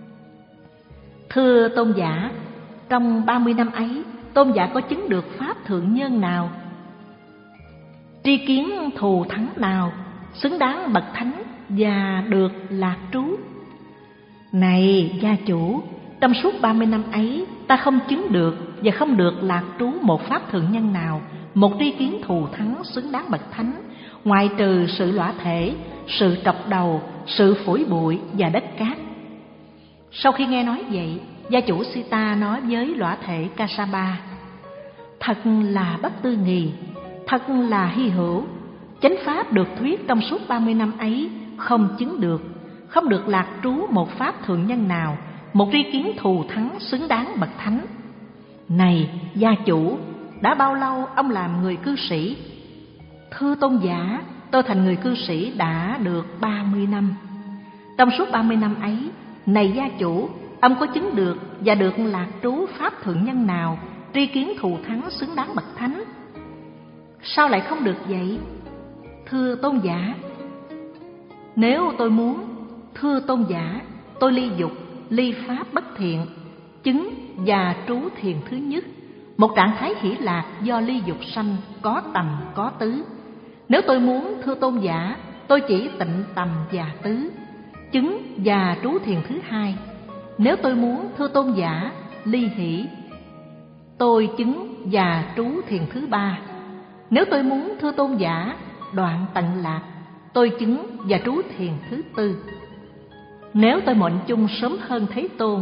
Thưa tôn giả, trong ba mươi năm ấy, tôn giả có chứng được pháp thượng nhân nào, tri kiến thù thắng nào, xứng đáng bậc thánh và được lạc trú? Này gia chủ, trong suốt ba mươi năm ấy, ta không chứng được và không được lạc trú một pháp thượng nhân nào, một tri kiến thù thắng xứng đáng bậc thánh, ngoại trừ sự lõa thể, sự trọc đầu, sự phủi bụi và đất cát. Sau khi nghe nói vậy, gia chủ Sita nói với lõa thể Kassapa: thật là bất tư nghì, thật là hy hữu. Chánh pháp được thuyết trong suốt ba mươi năm ấy không chứng được, không được lạc trú một pháp thượng nhân nào, một tri kiến thù thắng xứng đáng bậc thánh. Này gia chủ, đã bao lâu ông làm người cư sĩ? Thưa tôn giả, tôi thành người cư sĩ đã được ba mươi năm. Trong suốt ba mươi năm ấy, này gia chủ, ông có chứng được và được lạc trú pháp thượng nhân nào, tri kiến thù thắng xứng đáng bậc thánh? Sao lại không được vậy? Thưa tôn giả, nếu tôi muốn, thưa tôn giả, tôi ly dục, ly pháp bất thiện, chứng và trú thiền thứ nhất, một trạng thái hỷ lạc do ly dục sanh, có tầm có tứ. Nếu tôi muốn, thưa tôn giả, tôi chỉ tịnh tầm và tứ, chứng và trú thiền thứ hai. Nếu tôi muốn, thưa tôn giả, ly hỷ, tôi chứng và trú thiền thứ ba. Nếu tôi muốn, thưa tôn giả, đoạn tận lạc, tôi chứng và trú thiền thứ tư. Nếu tôi mệnh chung sớm hơn Thế Tôn,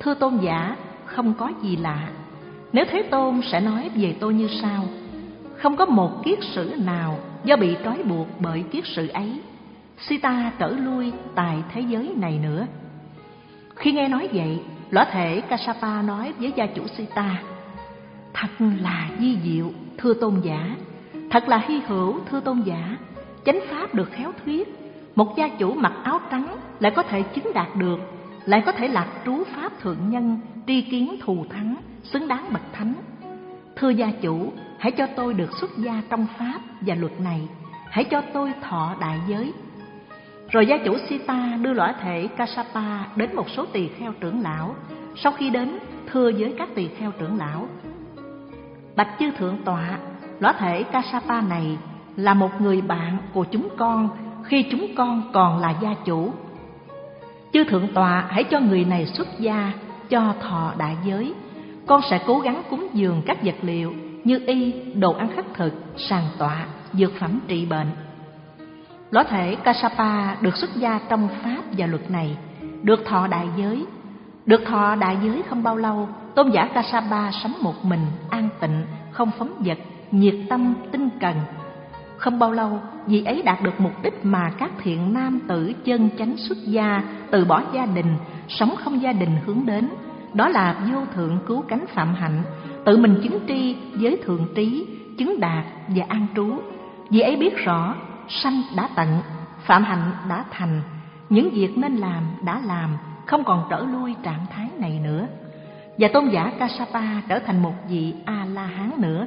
thưa tôn giả, không có gì lạ. Nếu Thế Tôn sẽ nói về tôi như sau: không có một kiết sử nào do bị trói buộc bởi kiết sử ấy, Sita trở lui tại thế giới này nữa. Khi nghe nói vậy, lõa thể Kassapa nói với gia chủ Sita: thật là vi diệu, thưa tôn giả, thật là hy hữu, thưa tôn giả. Chánh pháp được khéo thuyết, một gia chủ mặc áo trắng lại có thể chứng đạt được, lại có thể lạc trú pháp thượng nhân, tri kiến thù thắng, xứng đáng bậc thánh. Thưa gia chủ, hãy cho tôi được xuất gia trong pháp và luật này, hãy cho tôi thọ đại giới. Rồi gia chủ Sita đưa lõa thể Kassapa đến một số tỳ kheo trưởng lão. Sau khi đến, thưa với các tỳ kheo trưởng lão: bạch chư thượng tọa, lõa thể Kassapa này là một người bạn của chúng con khi chúng con còn là gia chủ. Chư thượng tọa hãy cho người này xuất gia, cho thọ đại giới. Con sẽ cố gắng cúng dường các vật liệu như y, đồ ăn khất thực, sàn tọa, dược phẩm trị bệnh. Lõa thể Kassapa được xuất gia trong pháp và luật này, được thọ đại giới. Được thọ đại giới không bao lâu, tôn giả Kassapa sống một mình, an tịnh, không phóng dật, nhiệt tâm, tinh cần. Không bao lâu, vị ấy đạt được mục đích mà các thiện nam tử chân chánh xuất gia, từ bỏ gia đình, sống không gia đình hướng đến. Đó là vô thượng cứu cánh phạm hạnh, tự mình chứng tri với thượng trí, chứng đạt và an trú. Vị ấy biết rõ sanh đã tận, phạm hạnh đã thành, những việc nên làm đã làm, không còn trở lui trạng thái này nữa. Và tôn giả Kassapa trở thành một vị A-la-hán nữa.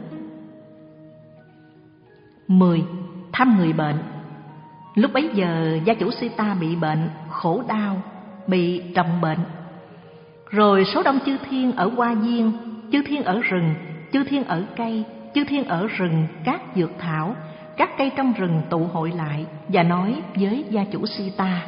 Mười. Thăm người bệnh. Lúc bấy giờ gia chủ Sita bị bệnh, khổ đau, bị trọng bệnh. Rồi số đông chư thiên ở hoa viên, chư thiên ở rừng, chư thiên ở cây, chư thiên ở rừng các dược thảo, các cây trong rừng tụ hội lại và nói với gia chủ Sita: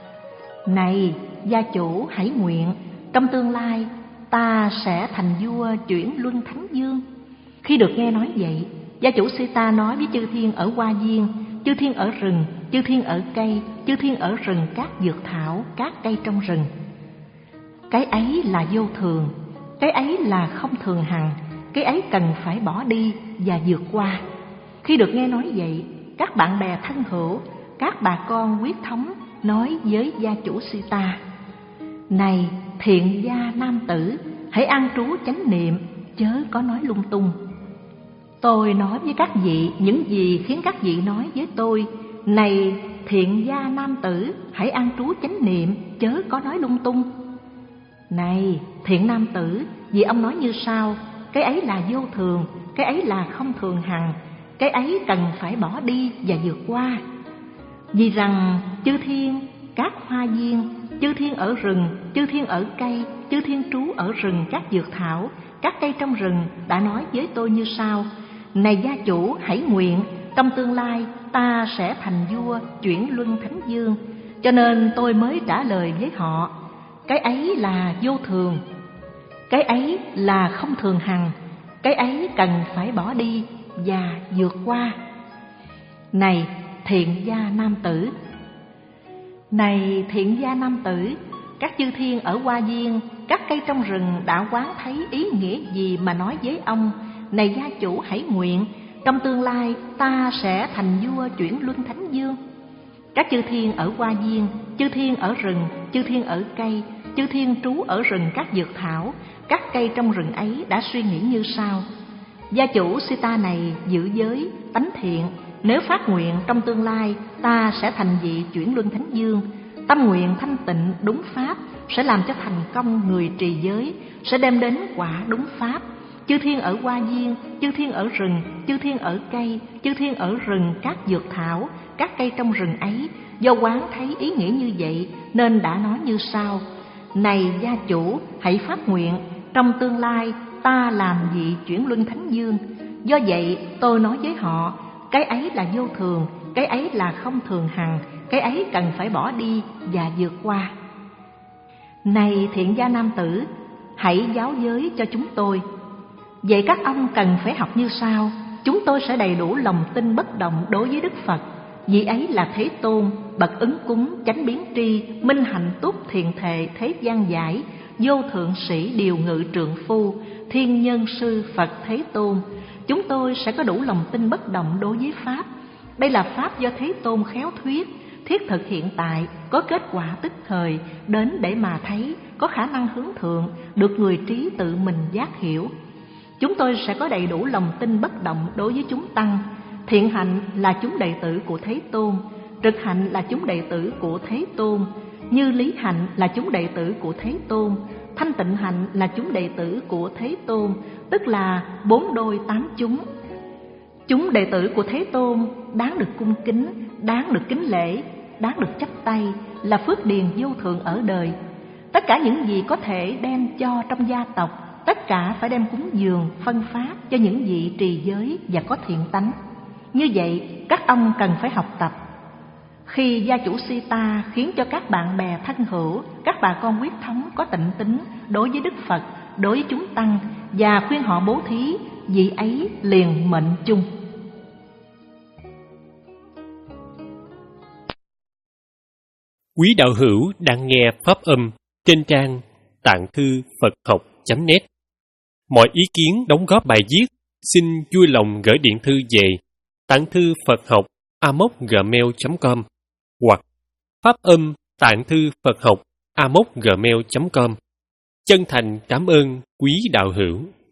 này gia chủ, hãy nguyện trong tương lai ta sẽ thành vua chuyển luân thánh dương. Khi được nghe nói vậy, gia chủ Sita nói với chư thiên ở hoa viên, chư thiên ở rừng, chư thiên ở cây, chư thiên ở rừng các dược thảo, các cây trong rừng: cái ấy là vô thường, cái ấy là không thường hằng, cái ấy cần phải bỏ đi và vượt qua. Khi được nghe nói vậy, các bạn bè thân hữu, các bà con huyết thống nói với gia chủ Sita: này thiện gia nam tử, hãy an trú chánh niệm, chớ có nói lung tung. Tôi nói với các vị những gì khiến các vị nói với tôi: này thiện gia nam tử, hãy an trú chánh niệm, chớ có nói lung tung. Này thiện nam tử, vì ông nói như sau: cái ấy là vô thường, cái ấy là không thường hằng, cái ấy cần phải bỏ đi và vượt qua. Vì rằng chư thiên, các hoa viên, chư thiên ở rừng, chư thiên ở cây, chư thiên trú ở rừng các dược thảo, các cây trong rừng đã nói với tôi như sau: này gia chủ, hãy nguyện trong tương lai ta sẽ thành vua chuyển luân thánh dương. Cho nên tôi mới trả lời với họ: cái ấy là vô thường, cái ấy là không thường hằng, cái ấy cần phải bỏ đi và vượt qua. Này thiện gia nam tử, này thiện gia nam tử, các chư thiên ở hoa viên, các cây trong rừng đã quán thấy ý nghĩa gì mà nói với ông: này gia chủ, hãy nguyện trong tương lai ta sẽ thành vua chuyển luân thánh dương. Các chư thiên ở hoa viên, chư thiên ở rừng, chư thiên ở cây, chư thiên trú ở rừng các dược thảo, các cây trong rừng ấy đã suy nghĩ như sau: gia chủ Sita này giữ giới, tánh thiện, nếu phát nguyện trong tương lai ta sẽ thành vị chuyển luân thánh dương. Tâm nguyện thanh tịnh đúng pháp sẽ làm cho thành công người trì giới, sẽ đem đến quả đúng pháp. Chư thiên ở hoa viên, chư thiên ở rừng, chư thiên ở cây, chư thiên ở rừng các dược thảo, các cây trong rừng ấy do quán thấy ý nghĩa như vậy nên đã nói như sau: này gia chủ, hãy phát nguyện trong tương lai ta làm vị chuyển luân thánh dương. Do vậy tôi nói với họ: cái ấy là vô thường, cái ấy là không thường hằng, cái ấy cần phải bỏ đi và vượt qua. Này thiện gia nam tử, hãy giáo giới cho chúng tôi. Vậy các ông cần phải học như sau: chúng tôi sẽ đầy đủ lòng tin bất động đối với Đức Phật. Vị ấy là Thế Tôn, bậc ứng cúng, chánh biến tri, minh hạnh túc, thiện thệ, thế gian giải, vô thượng sĩ điều ngự trượng phu, thiên nhân sư Phật Thế Tôn, chúng tôi sẽ có đủ lòng tin bất động đối với Pháp. Đây là Pháp do Thế Tôn khéo thuyết, thiết thực hiện tại, có kết quả tức thời, đến để mà thấy, có khả năng hướng thượng, được người trí tự mình giác hiểu. Chúng tôi sẽ có đầy đủ lòng tin bất động đối với chúng tăng. Thiện hạnh là chúng đệ tử của Thế Tôn, trực hạnh là chúng đệ tử của Thế Tôn, như lý hạnh là chúng đệ tử của Thế Tôn, thanh tịnh hạnh là chúng đệ tử của Thế Tôn, tức là bốn đôi tám chúng. Chúng đệ tử của Thế Tôn đáng được cung kính, đáng được kính lễ, đáng được chắp tay, là phước điền vô thượng ở đời. Tất cả những gì có thể đem cho trong gia tộc, tất cả phải đem cúng dường, phân phát cho những vị trì giới và có thiện tánh. Như vậy, các ông cần phải học tập. Khi gia chủ Sita khiến cho các bạn bè thân hữu, các bà con huyết thống có tịnh tín đối với Đức Phật, đối với chúng tăng, và khuyên họ bố thí, vị ấy liền mệnh chung. Quý đạo hữu đang nghe pháp âm trên trang tạng thư Phật học chấm net. Mọi ý kiến đóng góp bài viết xin vui lòng gửi điện thư về tạng thư Phật học a m o gmail chấm com hoặc pháp âm tạng thư Phật học a m o gmail chấm com. Chân thành cảm ơn quý đạo hữu.